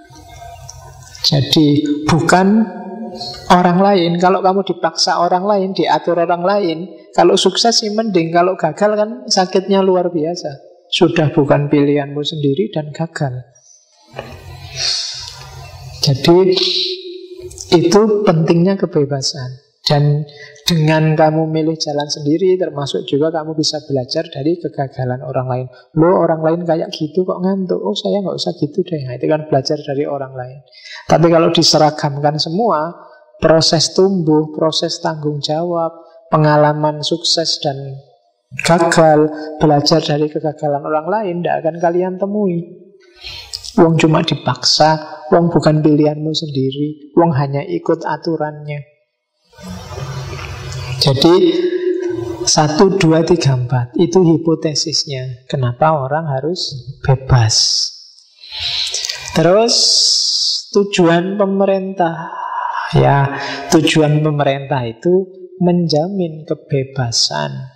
Jadi bukan orang lain. Kalau kamu dipaksa orang lain, diatur orang lain, kalau sukses sih mending. Kalau gagal kan sakitnya luar biasa. Sudah bukan pilihanmu sendiri dan gagal. Jadi itu pentingnya kebebasan. Dan dengan kamu milih jalan sendiri, termasuk juga kamu bisa belajar dari kegagalan orang lain. Loh, orang lain kayak gitu kok ngantuk. Oh, saya nggak usah gitu deh. Nah, itu kan belajar dari orang lain. Tapi kalau diseragamkan semua, proses tumbuh, proses tanggung jawab, pengalaman sukses dan gagal, belajar dari kegagalan orang lain, tidak akan kalian temui. Wong cuma dipaksa, wong bukan pilihanmu sendiri, wong hanya ikut aturannya. Jadi 1, 2, 3, 4 itu hipotesisnya. Kenapa orang harus bebas? Terus tujuan pemerintah. Ya, tujuan pemerintah itu menjamin kebebasan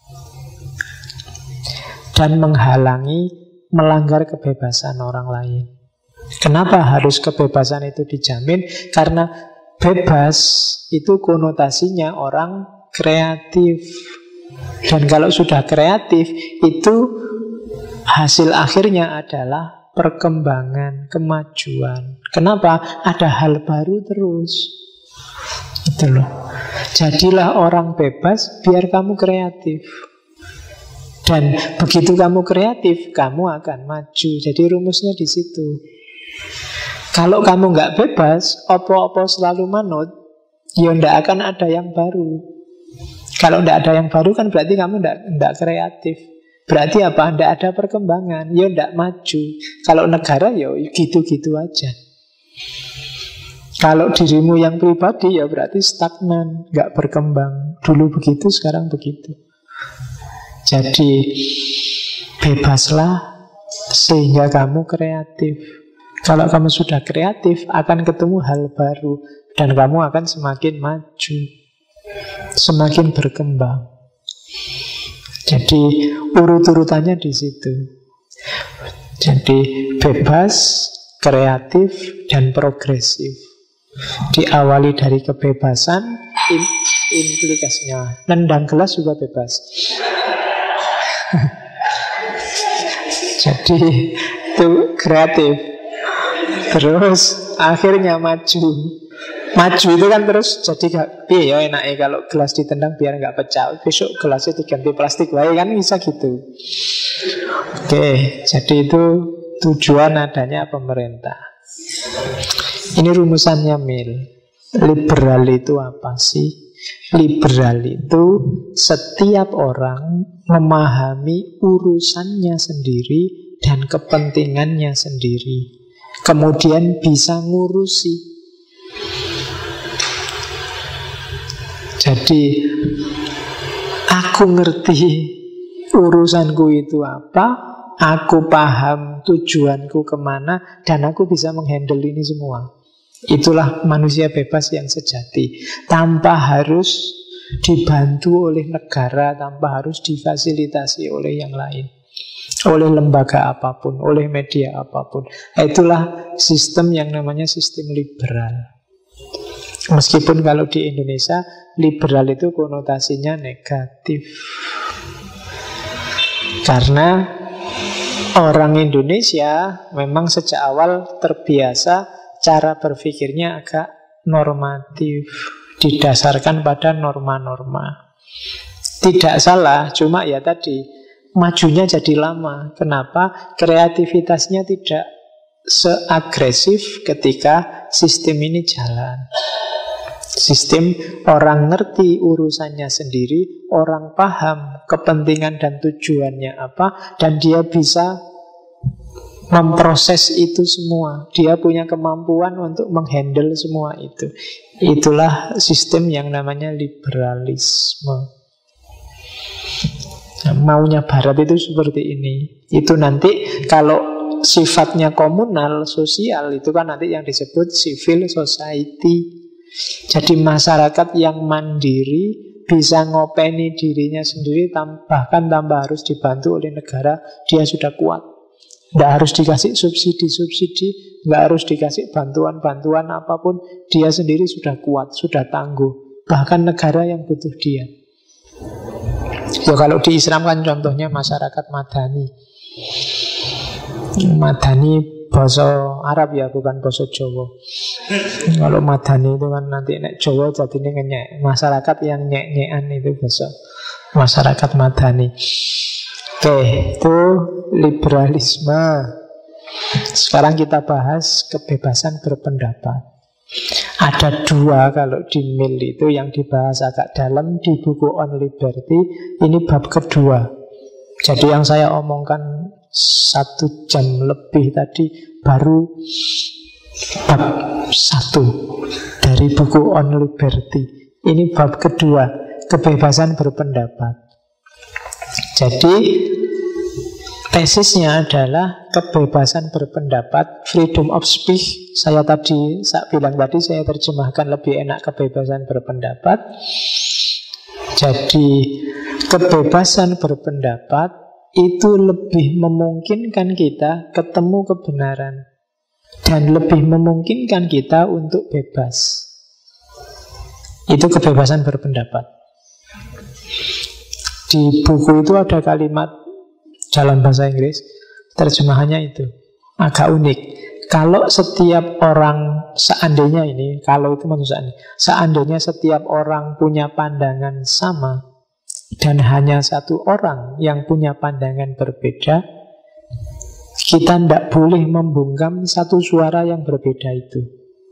dan menghalangi melanggar kebebasan orang lain. Kenapa harus kebebasan itu dijamin? Karena bebas itu konotasinya orang kreatif. Dan kalau sudah kreatif, itu hasil akhirnya adalah perkembangan, kemajuan. Kenapa? Ada hal baru terus. Itu loh. Jadilah orang bebas biar kamu kreatif. Dan begitu kamu kreatif, kamu akan maju. Jadi rumusnya di situ. Kalau kamu nggak bebas, opo-opo selalu manut, ya ndak akan ada yang baru. Kalau ndak ada yang baru kan berarti kamu ndak kreatif. Berarti apa? Ndak ada perkembangan, ya ndak maju. Kalau negara ya gitu-gitu aja. Kalau dirimu yang pribadi ya berarti stagnan, nggak berkembang. Dulu begitu, sekarang begitu. Jadi bebaslah sehingga kamu kreatif. Kalau kamu sudah kreatif, akan ketemu hal baru. Dan kamu akan semakin maju, semakin berkembang. Jadi urut-urutannya di situ. Jadi bebas, kreatif, dan progresif. Diawali dari kebebasan, implikasinya. Nendang gelas juga bebas. Jadi itu kreatif. Terus akhirnya maju. Maju itu kan terus jadi ya enaknya kalau gelas ditendang biar nggak pecah. Besok gelasnya diganti plastik, baik kan bisa gitu. Oke, jadi itu tujuan adanya pemerintah. Ini rumusannya Mill. Liberal itu apa sih? Liberal itu setiap orang memahami urusannya sendiri dan kepentingannya sendiri, kemudian bisa ngurusi. Jadi aku ngerti urusanku itu apa, aku paham tujuanku kemana, dan aku bisa menghandle ini semua. Itulah manusia bebas yang sejati, tanpa harus dibantu oleh negara, tanpa harus difasilitasi oleh yang lain, oleh lembaga apapun, oleh media apapun. Itulah sistem yang namanya sistem liberal. Meskipun kalau di Indonesia liberal itu konotasinya negatif, karena orang Indonesia memang sejak awal terbiasa cara berpikirnya agak normatif, didasarkan pada norma-norma. Tidak salah, cuma ya tadi majunya jadi lama. Kenapa? Kreativitasnya tidak seagresif ketika sistem ini jalan. Sistem orang ngerti urusannya sendiri, orang paham kepentingan dan tujuannya apa, dan dia bisa memproses itu semua. Dia punya kemampuan untuk menghandle semua itu. Itulah sistem yang namanya liberalisme. Nah, maunya Barat itu seperti ini. Itu nanti kalau sifatnya komunal, sosial, itu kan nanti yang disebut civil society. Jadi masyarakat yang mandiri, bisa ngopeni dirinya sendiri, bahkan tanpa harus dibantu oleh negara, dia sudah kuat. Tidak harus dikasih subsidi-subsidi, nggak harus dikasih bantuan-bantuan apapun, dia sendiri sudah kuat, sudah tangguh. Bahkan negara yang butuh dia. Ya kalau di Islam kan contohnya masyarakat Madani. Madani bahasa Arab ya, bukan bahasa Jawa. Kalau Madani itu kan nanti nek Jawa jadi ngenyek. Masyarakat yang nyek-nyekan itu bahasa masyarakat Madani. Oke, itu liberalisme. Sekarang kita bahas kebebasan berpendapat. Ada dua kalau di Mill itu yang dibahas agak dalam di buku On Liberty. Ini bab kedua. Jadi yang saya omongkan 1 jam lebih tadi baru bab 1 dari buku On Liberty. Ini bab kedua, kebebasan berpendapat. Jadi tesisnya adalah kebebasan berpendapat, freedom of speech. Saya bilang tadi saya terjemahkan lebih enak kebebasan berpendapat. Jadi kebebasan berpendapat itu lebih memungkinkan kita ketemu kebenaran dan lebih memungkinkan kita untuk bebas. Itu kebebasan berpendapat. Di buku itu ada kalimat dalam bahasa Inggris, terjemahannya itu agak unik. Kalau setiap orang, seandainya ini, kalau itu maksudnya, seandainya setiap orang punya pandangan sama dan hanya satu orang yang punya pandangan berbeda, kita tidak boleh membungkam satu suara yang berbeda itu.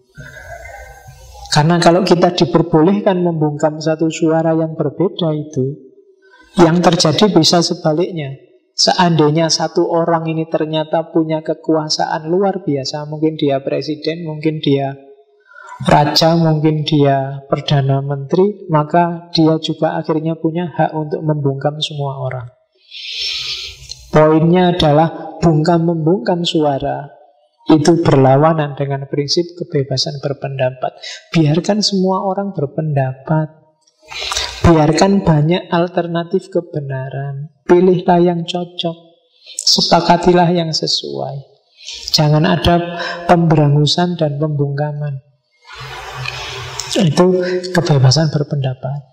Karena kalau kita diperbolehkan membungkam satu suara yang berbeda itu, yang terjadi bisa sebaliknya. Seandainya satu orang ini ternyata punya kekuasaan luar biasa, mungkin dia presiden, mungkin dia raja, mungkin dia perdana menteri, maka dia juga akhirnya punya hak untuk membungkam semua orang. Poinnya adalah bungkam-membungkam suara itu berlawanan dengan prinsip kebebasan berpendapat. Biarkan semua orang berpendapat. Biarkan banyak alternatif kebenaran. Pilihlah yang cocok. Sepakatilah yang sesuai. Jangan ada pemberangusan dan pembungkaman. Itu kebebasan berpendapat.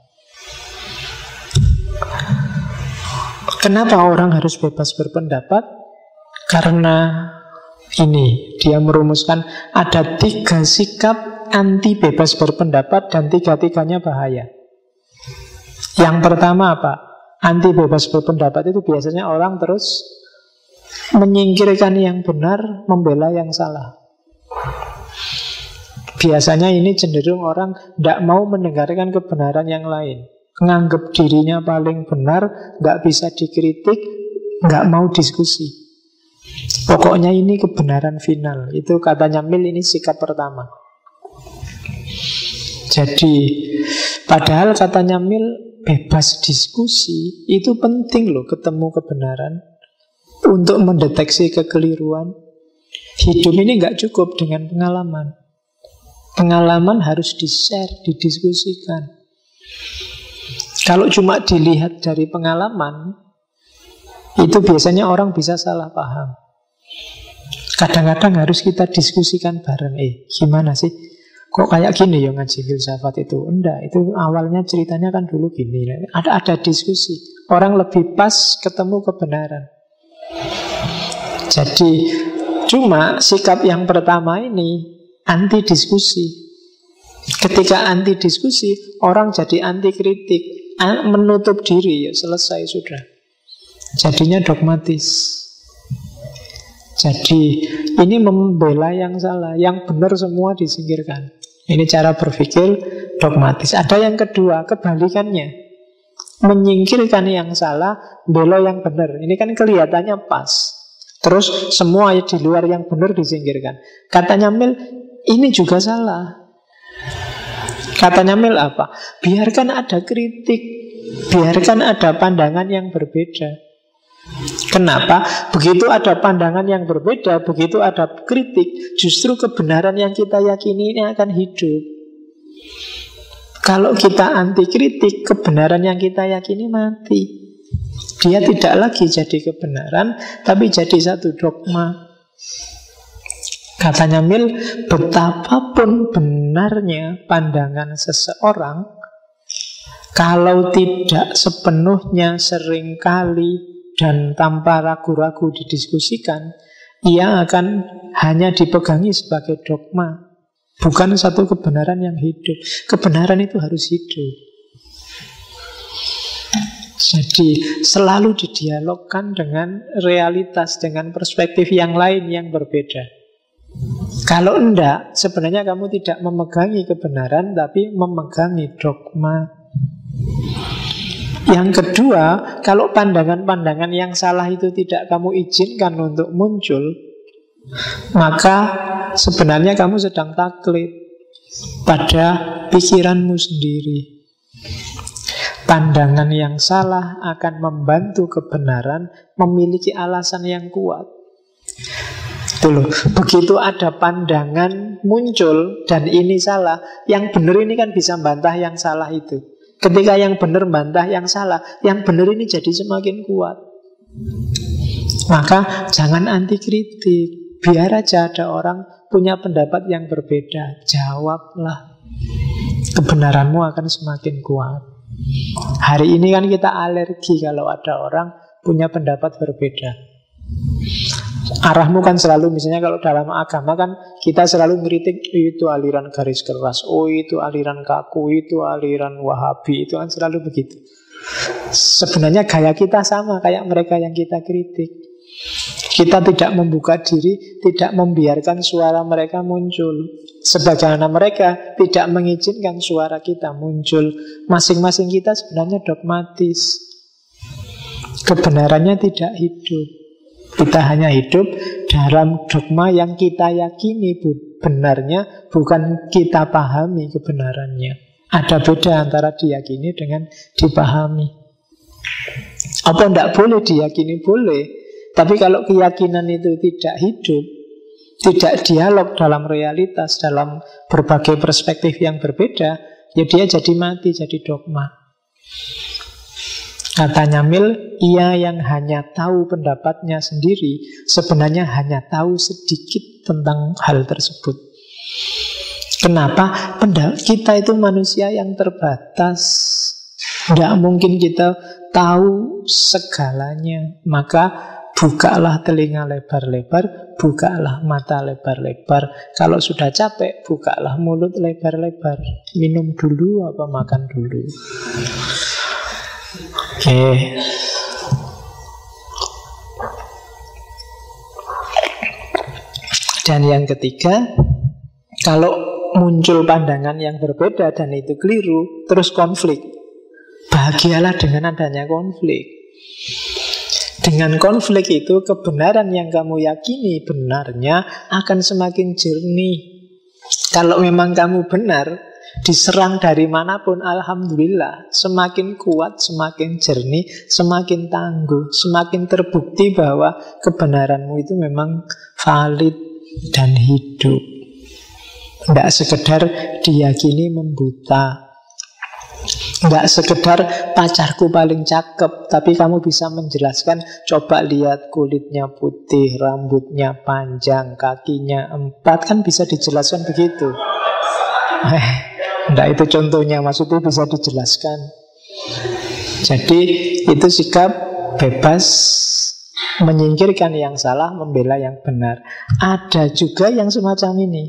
Kenapa orang harus bebas berpendapat? Karena Ini dia merumuskan ada 3 sikap anti bebas berpendapat dan 3-tiganya bahaya. Yang pertama apa? Anti bebas berpendapat itu biasanya orang terus menyingkirkan yang benar, membela yang salah. Biasanya ini cenderung orang tidak mau mendengarkan kebenaran yang lain, nganggap dirinya paling benar, nggak bisa dikritik, nggak mau diskusi. Pokoknya ini kebenaran final. Itu katanya Mill, ini sikap pertama. Jadi padahal katanya Mill, bebas diskusi itu penting loh, ketemu kebenaran untuk mendeteksi kekeliruan. Hidup ini nggak cukup dengan pengalaman. Pengalaman harus di-share, didiskusikan. Kalau cuma dilihat dari pengalaman, itu biasanya orang bisa salah paham. Kadang-kadang harus kita diskusikan bareng. Gimana sih? Kok kayak gini ya ngaji filsafat itu? Enggak, itu awalnya ceritanya kan dulu gini. Ada diskusi. Orang lebih pas ketemu kebenaran. Jadi cuma sikap yang pertama ini anti diskusi. Ketika anti diskusi, orang jadi anti kritik, menutup diri, ya selesai sudah. Jadinya dogmatis. Jadi ini membela yang salah, yang benar semua disingkirkan. Ini cara berpikir dogmatis. Ada yang kedua, kebalikannya, menyingkirkan yang salah, bela yang benar. Ini kan kelihatannya pas. Terus semua di luar yang benar disingkirkan. Katanya Mill, ini juga salah. Katanya Mill apa? Biarkan ada kritik, biarkan ada pandangan yang berbeda. Kenapa? Begitu ada pandangan yang berbeda, begitu ada kritik, justru kebenaran yang kita yakini ini akan hidup. Kalau kita anti kritik, kebenaran yang kita yakini mati. Dia tidak lagi jadi kebenaran, tapi jadi satu dogma. Katanya Mill, betapapun benarnya pandangan seseorang, kalau tidak sepenuhnya, seringkali dan tanpa ragu-ragu didiskusikan, ia akan hanya dipegangi sebagai dogma, bukan satu kebenaran yang hidup. Kebenaran itu harus hidup. Jadi selalu didialogkan dengan realitas, dengan perspektif yang lain yang berbeda. Kalau enggak, sebenarnya kamu tidak memegangi kebenaran, tapi memegangi dogma. Yang kedua, kalau pandangan-pandangan yang salah itu tidak kamu izinkan untuk muncul, maka sebenarnya kamu sedang taklid pada pikiranmu sendiri. Pandangan yang salah akan membantu kebenaran memiliki alasan yang kuat. Itu loh, begitu ada pandangan muncul dan ini salah, yang benar ini kan bisa bantah yang salah itu. Ketika yang benar bantah yang salah, yang benar ini jadi semakin kuat. Maka jangan anti kritik. Biar aja ada orang punya pendapat yang berbeda, jawablah. Kebenaranmu akan semakin kuat. Hari ini kan kita alergi kalau ada orang punya pendapat berbeda. Arahmu kan selalu, misalnya kalau dalam agama kan kita selalu ngeritik, itu aliran garis keras, itu aliran kaku, itu aliran Wahabi, itu kan selalu begitu. Sebenarnya gaya kita sama kayak mereka yang kita kritik. Kita tidak membuka diri, tidak membiarkan suara mereka muncul. Sebagaimana mereka tidak mengizinkan suara kita muncul. Masing-masing kita sebenarnya dogmatis. Kebenarannya tidak hidup. Kita hanya hidup dalam dogma yang kita yakini benarnya, bukan kita pahami kebenarannya. Ada beda antara diyakini dengan dipahami. Apa tidak boleh diyakini? Boleh. Tapi kalau keyakinan itu tidak hidup, tidak dialog dalam realitas, dalam berbagai perspektif yang berbeda, ya dia jadi mati, jadi dogma. Katanya Mill, ia yang hanya tahu pendapatnya sendiri sebenarnya hanya tahu sedikit tentang hal tersebut. Kenapa? Kita itu manusia yang terbatas. Tidak mungkin kita tahu segalanya. Maka bukalah telinga lebar-lebar, bukalah mata lebar-lebar. Kalau sudah capek, bukalah mulut lebar-lebar. Minum dulu apa makan dulu. Oke. Dan yang ketiga, kalau muncul pandangan yang berbeda dan itu keliru, terus konflik. Bahagialah dengan adanya konflik. Dengan konflik itu, kebenaran yang kamu yakini benarnya akan semakin jernih. Kalau memang kamu benar, diserang dari manapun, alhamdulillah, semakin kuat, semakin jernih, semakin tangguh, semakin terbukti bahwa kebenaranmu itu memang valid dan hidup. Tidak sekedar diyakini membuta, nggak sekedar pacarku paling cakep, tapi kamu bisa menjelaskan, coba lihat kulitnya putih, rambutnya panjang, kakinya 4, kan bisa dijelaskan begitu. Nggak, itu contohnya, maksudnya bisa dijelaskan. Jadi itu sikap bebas, menyingkirkan yang salah, membela yang benar. Ada juga yang semacam ini,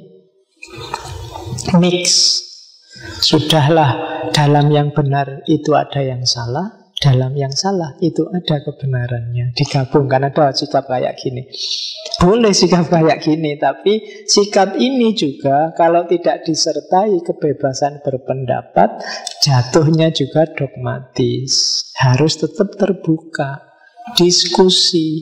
mix. Sudahlah, dalam yang benar itu ada yang salah, dalam yang salah itu ada kebenarannya. Digabungkan, ada sikap kayak gini. Boleh sikap kayak gini, tapi sikap ini juga kalau tidak disertai kebebasan berpendapat, jatuhnya juga dogmatis. Harus tetap terbuka, diskusi.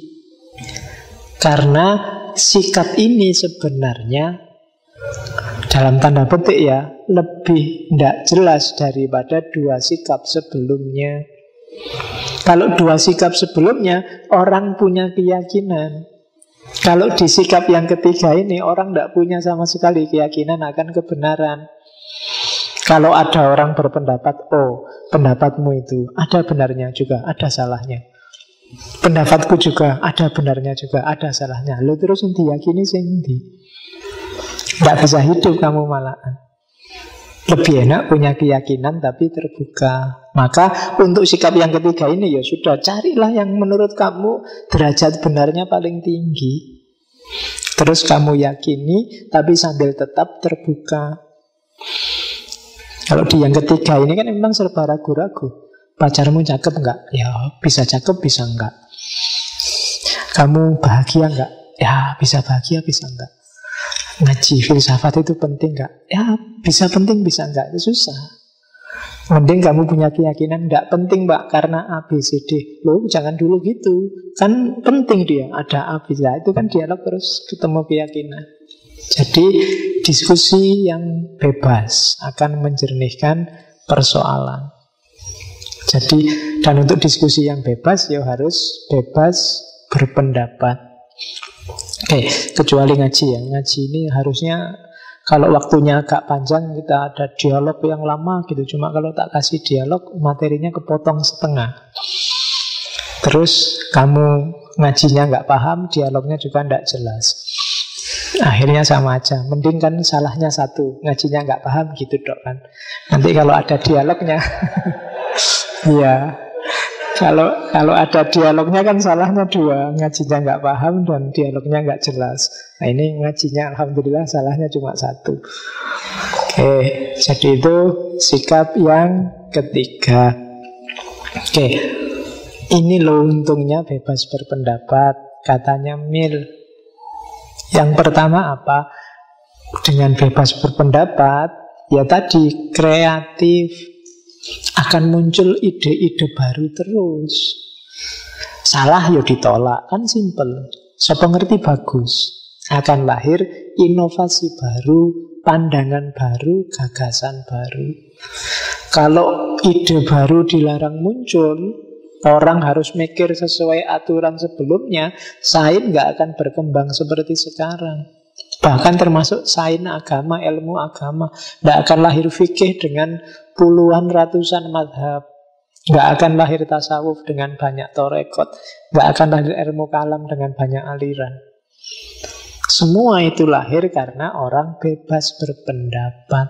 Karena sikap ini sebenarnya, dalam tanda petik ya, lebih tidak jelas daripada dua sikap sebelumnya. Kalau dua sikap sebelumnya, orang punya keyakinan. Kalau di sikap yang ketiga ini, orang tidak punya sama sekali keyakinan akan kebenaran. Kalau ada orang berpendapat, oh, pendapatmu itu ada benarnya juga, ada salahnya. Pendapatku juga ada benarnya juga, ada salahnya. Lalu terus yang diyakini sendiri. Tidak bisa hidup kamu malahan. Lebih enak punya keyakinan tapi terbuka. Maka untuk sikap yang ketiga ini, ya sudah, carilah yang menurut kamu derajat benarnya paling tinggi. Terus kamu yakini tapi sambil tetap terbuka. Kalau di yang ketiga ini kan memang serba ragu-ragu. Pacarmu cakep enggak? Ya bisa cakep, bisa enggak. Kamu bahagia enggak? Ya bisa bahagia, bisa enggak. Ngaji filsafat itu penting enggak? Ya bisa penting, bisa enggak. Itu susah. Mending kamu punya keyakinan enggak penting mbak karena A, B, C, D. Loh jangan dulu gitu. Kan penting dia, ada A, B, C. Itu kan dialog terus ketemu keyakinan. Jadi diskusi yang bebas akan menjernihkan persoalan. Jadi, dan untuk diskusi yang bebas, ya harus bebas berpendapat. Oke, kecuali ngaji ya. Ngaji ini harusnya kalau waktunya agak panjang kita ada dialog yang lama gitu. Cuma kalau tak kasih dialog, materinya kepotong setengah. Terus kamu ngajinya nggak paham, dialognya juga nggak jelas. Akhirnya sama aja. Mending kan salahnya satu, ngajinya nggak paham gitu dok kan. Nanti kalau ada dialognya iya, kalau ada dialognya kan salahnya dua, ngajinya nggak paham dan dialognya nggak jelas. Nah ini ngajinya alhamdulillah salahnya cuma satu. Oke, jadi itu sikap yang ketiga. Oke, ini loh untungnya bebas berpendapat, katanya Mill. Yang pertama apa? Dengan bebas berpendapat, ya tadi kreatif. Akan muncul ide-ide baru terus. Salah ya ditolak, kan simple. Siapa ngerti bagus. Akan lahir inovasi baru, pandangan baru, gagasan baru. Kalau ide baru dilarang muncul, orang harus mikir sesuai aturan sebelumnya, sains nggak akan berkembang seperti sekarang. Bahkan termasuk sains agama, ilmu agama. Tidak akan lahir fikih dengan puluhan ratusan madhab. Tidak akan lahir tasawuf dengan banyak torekot. Tidak akan lahir ilmu kalam dengan banyak aliran. Semua itu lahir karena orang bebas berpendapat.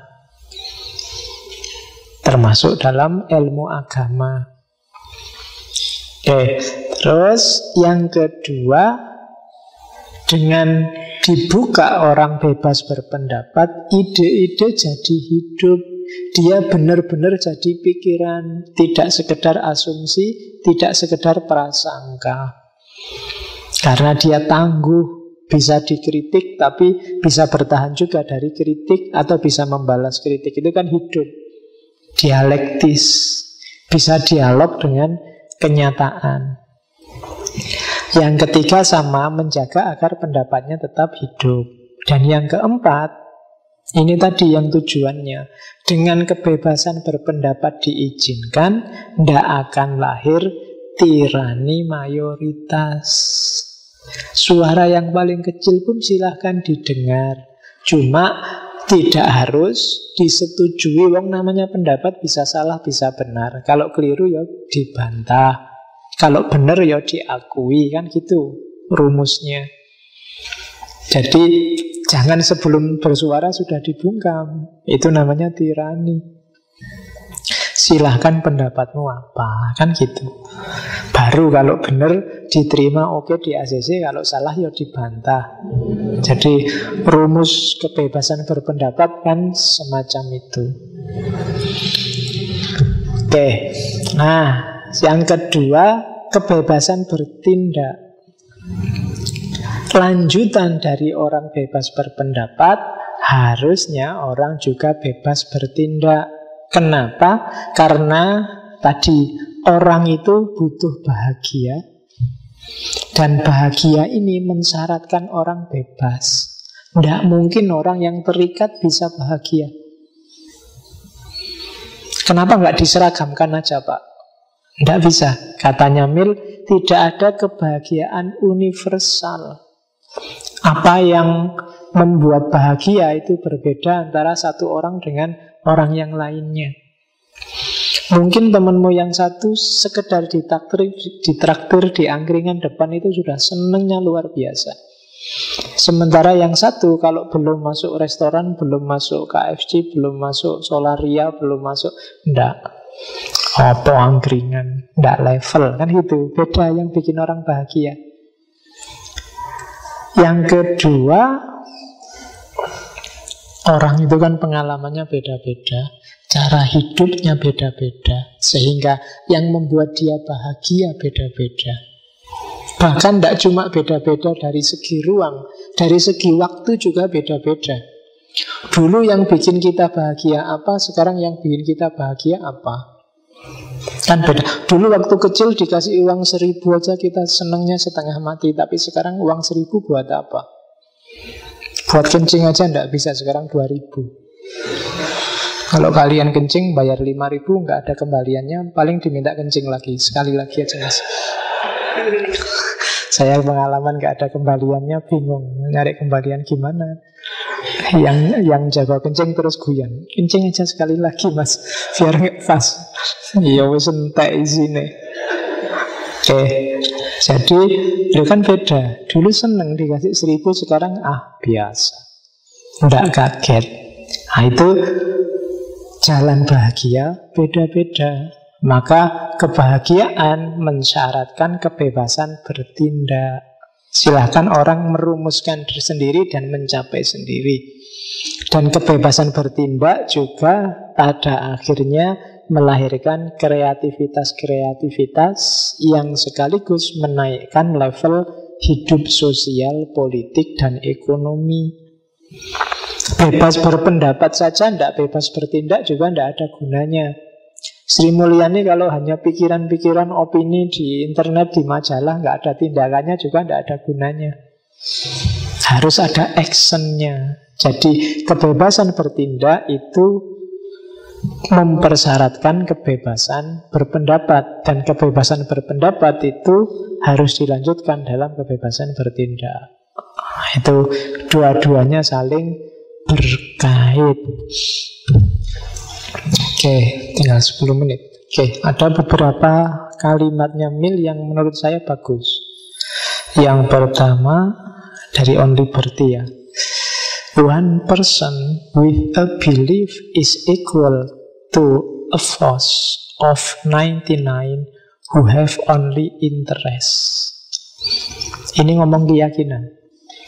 Termasuk dalam ilmu agama. Oke, terus yang kedua, Dengan dibuka orang bebas berpendapat, ide-ide jadi hidup. Dia benar-benar jadi pikiran, tidak sekedar asumsi, tidak sekedar prasangka. Karena dia tangguh, bisa dikritik tapi bisa bertahan juga dari kritik atau bisa membalas kritik. Itu kan hidup, dialektis, bisa dialog dengan kenyataan. Yang ketiga sama, menjaga agar pendapatnya tetap hidup. Dan yang keempat, ini tadi yang tujuannya, dengan kebebasan berpendapat diizinkan, tidak akan lahir tirani mayoritas. Suara yang paling kecil pun silahkan didengar, cuma tidak harus disetujui. Wong namanya pendapat bisa salah, bisa benar. Kalau keliru ya dibantah, kalau benar ya diakui, kan gitu rumusnya. Jadi jangan sebelum bersuara sudah dibungkam. Itu namanya tirani. Silahkan pendapatmu apa, kan gitu. Baru kalau benar diterima, oke, di ACC. Kalau salah ya dibantah. Jadi rumus kebebasan berpendapat kan semacam itu. Oke. Nah, yang kedua, kebebasan bertindak. Lanjutan dari orang bebas berpendapat, harusnya orang juga bebas bertindak. Kenapa? Karena tadi orang itu butuh bahagia, dan bahagia ini mensyaratkan orang bebas. Tidak mungkin orang yang terikat bisa bahagia. Kenapa nggak diseragamkan aja, Pak? Tidak bisa. Katanya Mill, tidak ada kebahagiaan universal. Apa yang membuat bahagia itu berbeda antara satu orang dengan orang yang lainnya. Mungkin temanmu yang satu sekedar ditraktir di angkringan depan itu sudah senengnya luar biasa. Sementara yang satu kalau belum masuk restoran, belum masuk KFC, belum masuk Solaria, belum masuk, enggak. Apa angkringan, enggak level, kan gitu. Beda yang bikin orang bahagia. Yang kedua, orang itu kan pengalamannya beda-beda, cara hidupnya beda-beda, sehingga yang membuat dia bahagia beda-beda. Bahkan tidak cuma beda-beda dari segi ruang, dari segi waktu juga beda-beda. Dulu yang bikin kita bahagia apa, sekarang yang bikin kita bahagia apa, kan beda. Dulu waktu kecil dikasih uang 1.000 aja kita senangnya setengah mati. Tapi sekarang uang 1.000 buat apa? Buat kencing aja enggak bisa, sekarang 2.000. Kalau kalian kencing bayar 5.000, nggak ada kembaliannya, paling diminta kencing lagi, sekali lagi aja mas. Saya pengalaman nggak ada kembaliannya, bingung nyari kembalian gimana. Yang jago kencing terus guyon, kencing aja sekali lagi mas, biar ngepas. Ya wis entek isine. Oke, jadi itu kan beda. Dulu seneng dikasih 1.000, sekarang biasa, nggak kaget. Nah itu jalan bahagia beda-beda. Maka kebahagiaan mensyaratkan kebebasan bertindak. Silahkan orang merumuskan diri sendiri dan mencapai sendiri. Dan kebebasan bertindak juga pada akhirnya melahirkan kreativitas-kreativitas yang sekaligus menaikkan level hidup sosial, politik, dan ekonomi. Bebas berpendapat saja, tidak bebas bertindak juga tidak ada gunanya. Sri Mulyani kalau hanya pikiran-pikiran, opini di internet, di majalah, nggak ada tindakannya juga tidak ada gunanya. Harus ada actionnya. Jadi kebebasan bertindak itu mempersyaratkan kebebasan berpendapat, dan kebebasan berpendapat itu harus dilanjutkan dalam kebebasan bertindak. Itu dua-duanya saling berkait. Oke, tinggal 10 menit. Oke, ada beberapa kalimatnya Mill yang menurut saya bagus. Yang pertama dari On Liberty ya. One person with a belief is equal to a force of 99 who have only interest. Ini ngomong keyakinan.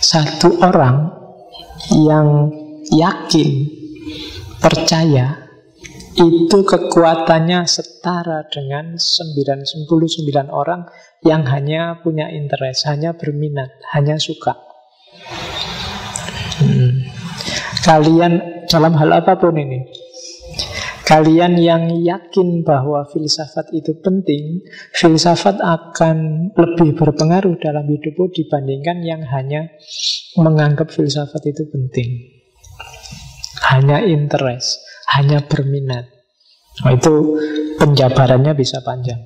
Satu orang yang yakin, percaya, itu kekuatannya setara dengan 99 orang yang hanya punya interest, hanya berminat, hanya suka. Kalian dalam hal apapun ini, kalian yang yakin bahwa filsafat itu penting, filsafat akan lebih berpengaruh dalam hidupmu dibandingkan yang hanya menganggap filsafat itu penting, hanya interest, hanya berminat. Nah, itu penjabarannya bisa panjang.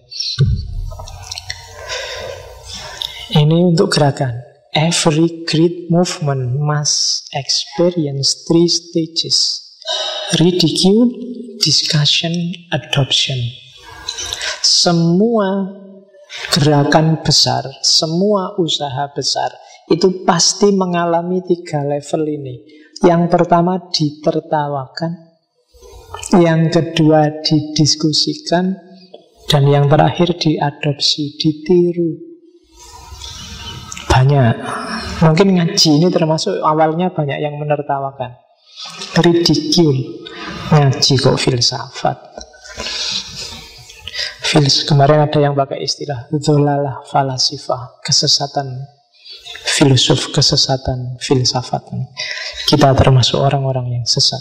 Ini untuk gerakan. Every great movement must experience 3 stages: ridicule, discussion, adoption. Semua gerakan besar, semua usaha besar itu pasti mengalami 3 level ini. Yang pertama ditertawakan, yang kedua didiskusikan, dan yang terakhir diadopsi, ditiru. Banyak. Mungkin ngaji ini termasuk awalnya banyak yang menertawakan. Ridicule. Ngaji kok filsafat. Kemarin ada yang pakai istilah dholalah falasifah, kesesatan filosof, kesesatan filsafat. Kita termasuk orang-orang yang sesat.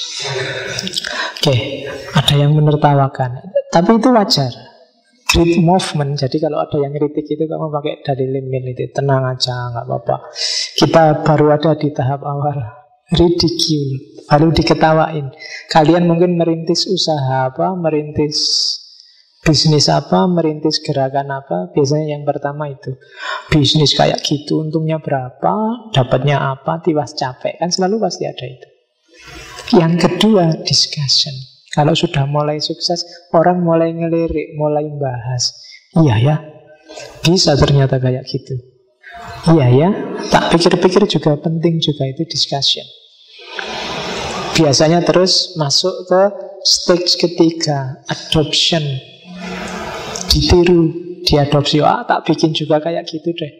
Oke, ada yang menertawakan, tapi itu wajar. Great movement. Jadi kalau ada yang kritik itu kamu pakai dalil limil itu, tenang aja, nggak apa-apa. Kita baru ada di tahap awal. Ridicule, baru diketawain. Kalian mungkin merintis usaha apa, merintis bisnis apa, merintis gerakan apa. Biasanya yang pertama itu bisnis kayak gitu, untungnya berapa, dapatnya apa, tiwas capek. Kan selalu pasti ada itu. Yang kedua discussion. Kalau sudah mulai sukses, orang mulai ngelirik, mulai bahas. Iya ya, bisa ternyata kayak gitu. Iya ya, tak pikir-pikir juga penting juga itu discussion. Biasanya terus masuk ke stage ketiga, adoption. Ditiru, diadopsi. Tak bikin juga kayak gitu deh.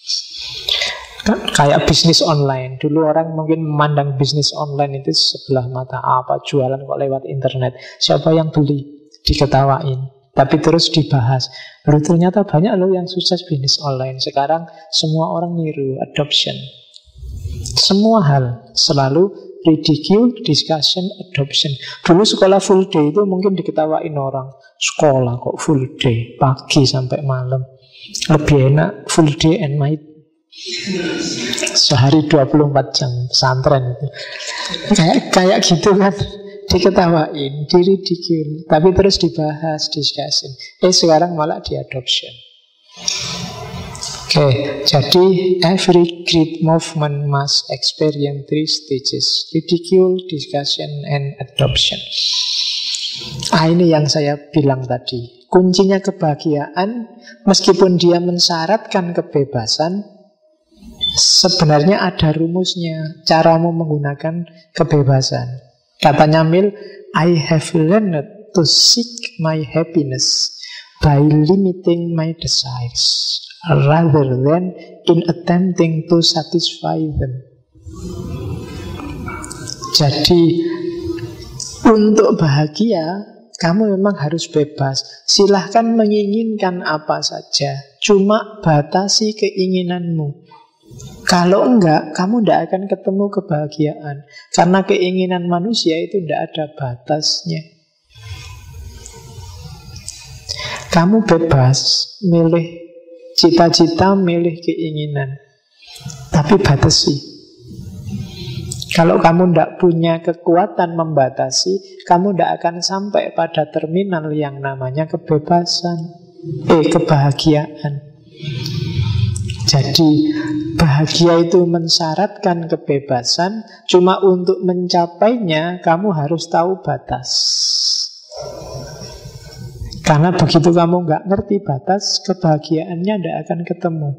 Kayak bisnis online. Dulu orang mungkin memandang bisnis online itu sebelah mata. Apa jualan kok lewat internet, siapa yang beli, diketawain. Tapi terus dibahas. Lalu ternyata banyak loh yang sukses bisnis online. Sekarang semua orang niru, adoption. Semua hal selalu ridicule, discussion, adoption. Dulu sekolah full day itu mungkin diketawain orang. Sekolah kok full day, pagi sampai malam. Lebih enak full day and night. Sehari 24 jam pesantren itu. Kayak gitu kan, diketawain, diridicule, tapi terus dibahas, discussion. Sekarang malah diadoption. Oke, jadi every great movement must experience 3 stages: ridicule, discussion, and adoption. Ini yang saya bilang tadi. Kuncinya kebahagiaan, meskipun dia mensyaratkan kebebasan, sebenarnya ada rumusnya, caramu menggunakan kebebasan. Katanya Mill, I have learned to seek my happiness by limiting my desires rather than in attempting to satisfy them. Jadi untuk bahagia kamu memang harus bebas. Silahkan menginginkan apa saja, cuma batasi keinginanmu. Kalau enggak, kamu tidak akan ketemu kebahagiaan. Karena keinginan manusia itu tidak ada batasnya. Kamu bebas milih cita-cita, milih keinginan, tapi batasi. Kalau kamu tidak punya kekuatan membatasi, kamu tidak akan sampai pada terminal yang namanya kebebasan, kebahagiaan. Jadi bahagia itu mensyaratkan kebebasan. Cuma untuk mencapainya kamu harus tahu batas. Karena begitu kamu nggak ngerti batas, kebahagiaannya tidak akan ketemu.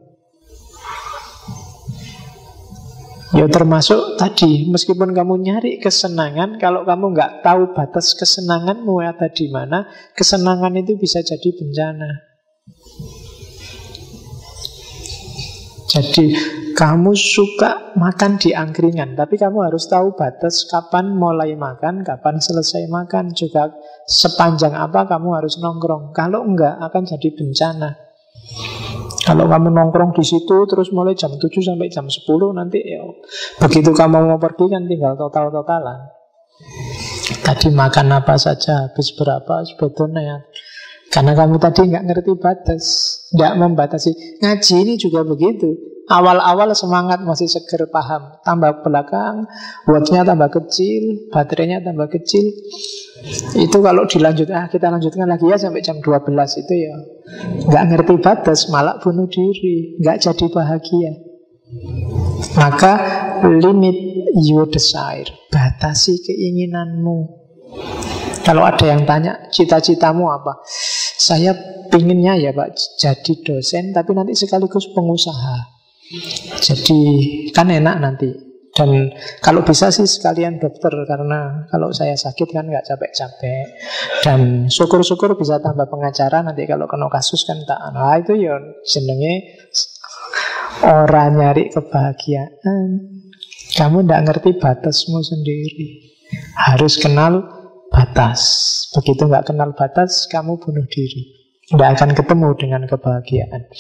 Ya termasuk tadi, meskipun kamu nyari kesenangan, kalau kamu nggak tahu batas kesenanganmu ada di mana, kesenangan itu bisa jadi bencana. Jadi Kamu suka makan di angkringan, tapi kamu harus tahu batas kapan mulai makan, kapan selesai makan. Juga sepanjang apa kamu harus nongkrong. Kalau enggak, akan jadi bencana. Kalau kamu nongkrong di situ terus mulai jam 7 sampai jam 10, nanti ya, begitu kamu mau pergi kan tinggal total-totalan. Tadi makan apa saja, habis berapa, sebetulnya ya. Karena kamu tadi nggak ngerti batas, nggak membatasi. Ngaji ini juga begitu. Awal-awal semangat masih seger paham, tambah belakang wattnya tambah kecil, baterainya tambah kecil. Itu kalau dilanjutkan, kita lanjutkan lagi ya sampai jam 12 itu ya nggak ngerti batas, malah bunuh diri, nggak jadi bahagia. Maka limit your desire, batasi keinginanmu. Kalau ada yang tanya, cita-citamu apa? Saya pinginnya ya Pak, jadi dosen, tapi nanti sekaligus pengusaha. Jadi kan enak nanti. Dan kalau bisa sih sekalian dokter, karena kalau saya sakit kan nggak capek-capek. Dan syukur-syukur bisa tambah pengacara, nanti kalau kena kasus kan tak. Nah itu ya jenenge orang nyari kebahagiaan. Kamu nggak ngerti batasmu sendiri. Harus kenal batas. Begitu nggak kenal batas, kamu bunuh diri. Nggak akan ketemu dengan kebahagiaan.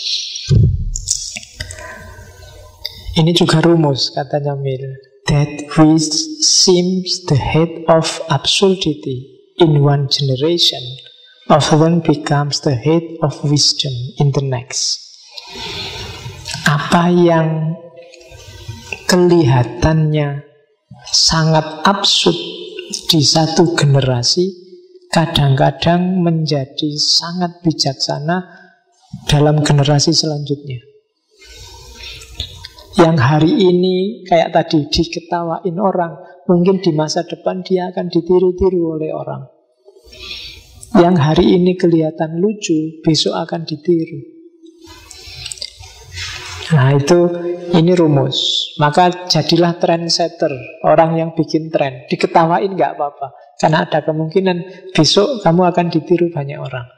Ini juga rumus, katanya Mill. That which seems the head of absurdity in one generation often becomes the head of wisdom in the next. Apa yang kelihatannya sangat absurd di satu generasi, kadang-kadang menjadi sangat bijaksana dalam generasi selanjutnya. Yang hari ini kayak tadi diketawain orang, mungkin di masa depan dia akan ditiru-tiru oleh orang. Yang hari ini kelihatan lucu, besok akan ditiru. Nah ini rumus. Maka jadilah trendsetter, orang yang bikin tren. Diketawain gak apa-apa, karena ada kemungkinan besok kamu akan ditiru banyak orang.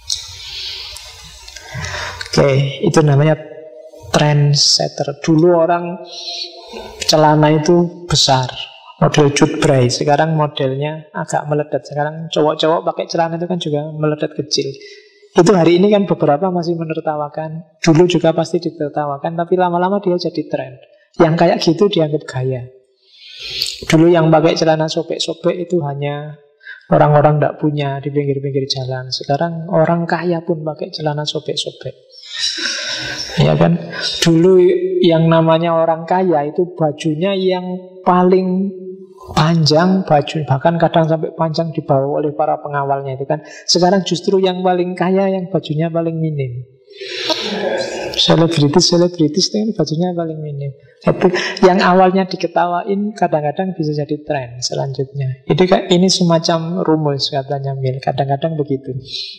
Oke, itu namanya trendsetter. Dulu orang celana itu besar, model Judbray. Sekarang modelnya agak meledat. Sekarang cowok-cowok pakai celana itu kan juga meledat kecil. Itu hari ini kan beberapa masih menertawakan. Dulu juga pasti ditertawakan, tapi lama-lama dia jadi tren. Yang kayak gitu dianggap gaya. Dulu yang pakai celana sobek-sobek itu hanya orang-orang tidak punya di pinggir-pinggir jalan. Sekarang orang kaya pun pakai celana sobek-sobek. Ya kan? Dulu yang namanya orang kaya itu bajunya yang paling panjang, baju bahkan kadang sampai panjang dibawa oleh para pengawalnya itu kan. Sekarang justru yang paling kaya yang bajunya paling minim. Selebritis itu bajunya paling minim. Itu yang awalnya diketawain kadang-kadang bisa jadi tren selanjutnya. Ini semacam rumus katanya Mill. Kadang-kadang begitu.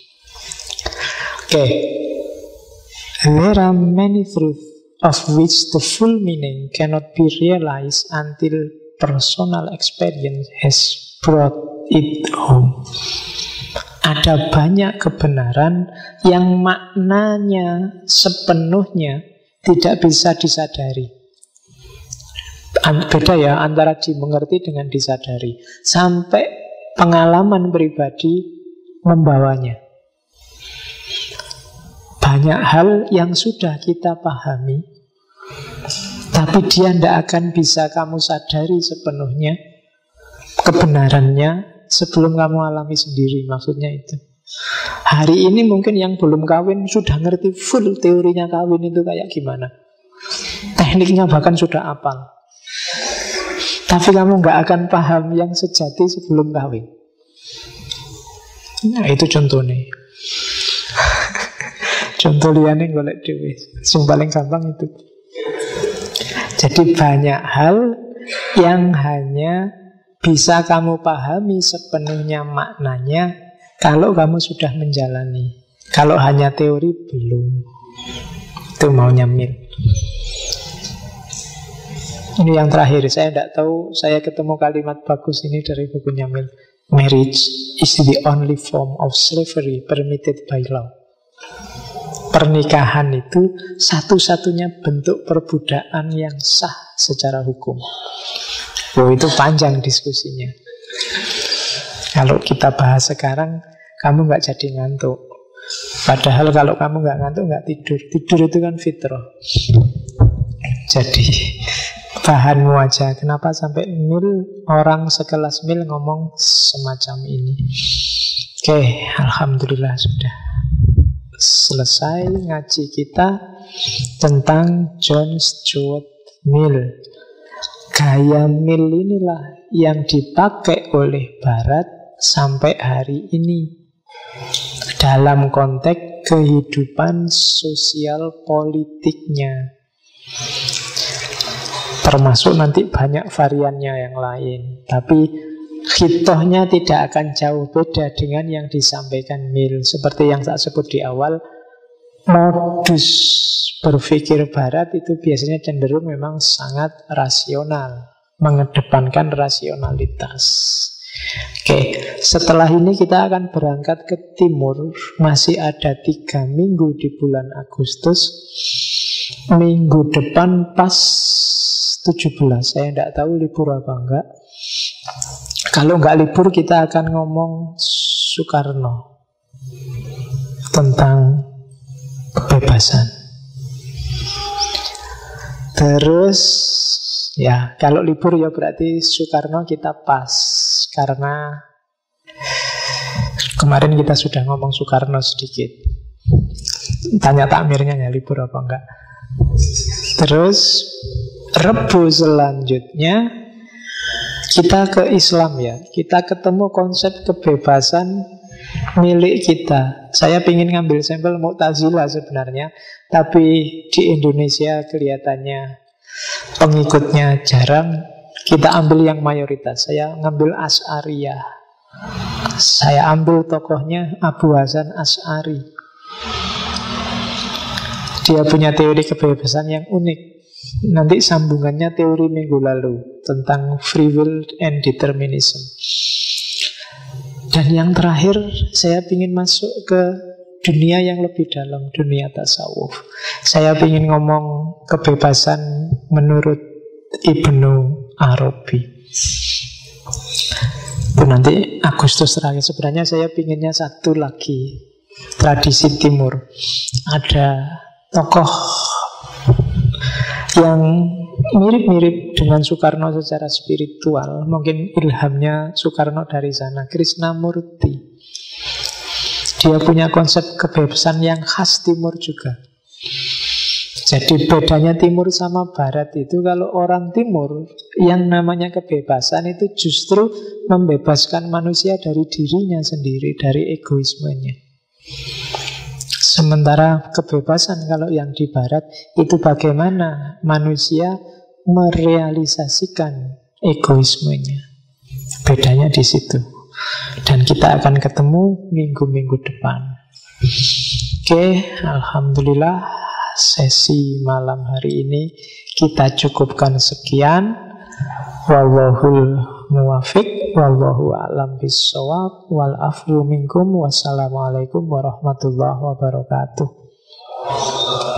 Oke. There are many truths of which the full meaning cannot be realized until personal experience has brought it home. Ada banyak kebenaran yang maknanya sepenuhnya tidak bisa disadari. Beda ya antara dimengerti dengan disadari. Sampai pengalaman pribadi membawanya. Banyak hal yang sudah kita pahami, tapi dia tidak akan bisa kamu sadari sepenuhnya kebenarannya sebelum kamu alami sendiri. Maksudnya itu. Hari ini mungkin yang belum kawin sudah ngerti full teorinya kawin itu kayak gimana. Tekniknya bahkan sudah hafal. Tapi kamu nggak akan paham yang sejati sebelum kawin. Nah itu contohnya. Contoh liane golek dhewe. Sing paling gampang itu. Jadi banyak hal yang hanya bisa kamu pahami sepenuhnya maknanya kalau kamu sudah menjalani. Kalau hanya teori belum. Itu maunya Mill. Ini yang terakhir. Saya tidak tahu, saya ketemu kalimat bagus ini dari bukunya Mill. Marriage is the only form of slavery permitted by law. pernikahan itu satu-satunya bentuk perbudakan yang sah secara hukum. Oh, itu panjang diskusinya. Kalau kita bahas sekarang, kamu nggak jadi ngantuk. Padahal kalau kamu nggak ngantuk, nggak tidur. Tidur itu kan fitrah. Jadi bahanmu aja. Kenapa sampai orang sekelas Mill ngomong semacam ini? Oke, alhamdulillah sudah selesai ngaji kita tentang John Stuart Mill. Gaya Mill inilah yang dipakai oleh Barat sampai hari ini dalam konteks kehidupan sosial politiknya. Termasuk nanti banyak variannya yang lain. Tapi hitohnya tidak akan jauh beda dengan yang disampaikan Mill. Seperti yang saya sebut di awal, modus berpikir Barat itu biasanya cenderung memang sangat rasional, mengedepankan rasionalitas. Oke, setelah ini kita akan berangkat ke timur. Masih ada 3 minggu di bulan Agustus. Minggu depan pas 17. Saya tidak tahu libur apa enggak. Kalau enggak libur kita akan ngomong Soekarno, tentang kebebasan. Terus ya, kalau libur ya berarti Soekarno kita pas. Karena kemarin kita sudah ngomong Soekarno sedikit. Tanya takmirnya ya libur apa enggak. Terus Rebu selanjutnya kita ke Islam ya. Kita ketemu konsep kebebasan milik kita. Saya ingin ngambil sampel Mu'tazilah sebenarnya, tapi di Indonesia kelihatannya pengikutnya jarang. Kita ambil yang mayoritas. Saya ngambil Asy'ariyah. Saya ambil tokohnya Abu Hasan Asy'ari. Dia punya teori kebebasan yang unik. Nanti sambungannya teori minggu lalu tentang free will and determinism. Dan yang terakhir, saya ingin masuk ke dunia yang lebih dalam, dunia tasawuf. Saya ingin ngomong kebebasan menurut Ibnu Arabi. Itu nanti Agustus terakhir. Sebenarnya saya pinginnya satu lagi, tradisi timur. Ada tokoh yang mirip-mirip dengan Soekarno secara spiritual. Mungkin ilhamnya Soekarno dari sana, Krishnamurti. Dia punya konsep kebebasan yang khas timur juga. Jadi bedanya timur sama barat itu, kalau orang timur yang namanya kebebasan itu justru membebaskan manusia dari dirinya sendiri, dari egoismenya. Sementara kebebasan kalau yang di barat itu bagaimana manusia merealisasikan egoismenya. Bedanya di situ. Dan kita akan ketemu minggu-minggu depan. Oke, alhamdulillah sesi malam hari ini kita cukupkan sekian. Wallahul muwafiq, wallahu a'lam bissawab, wal afu minkum, wassalamualaikum warahmatullahi wabarakatuh.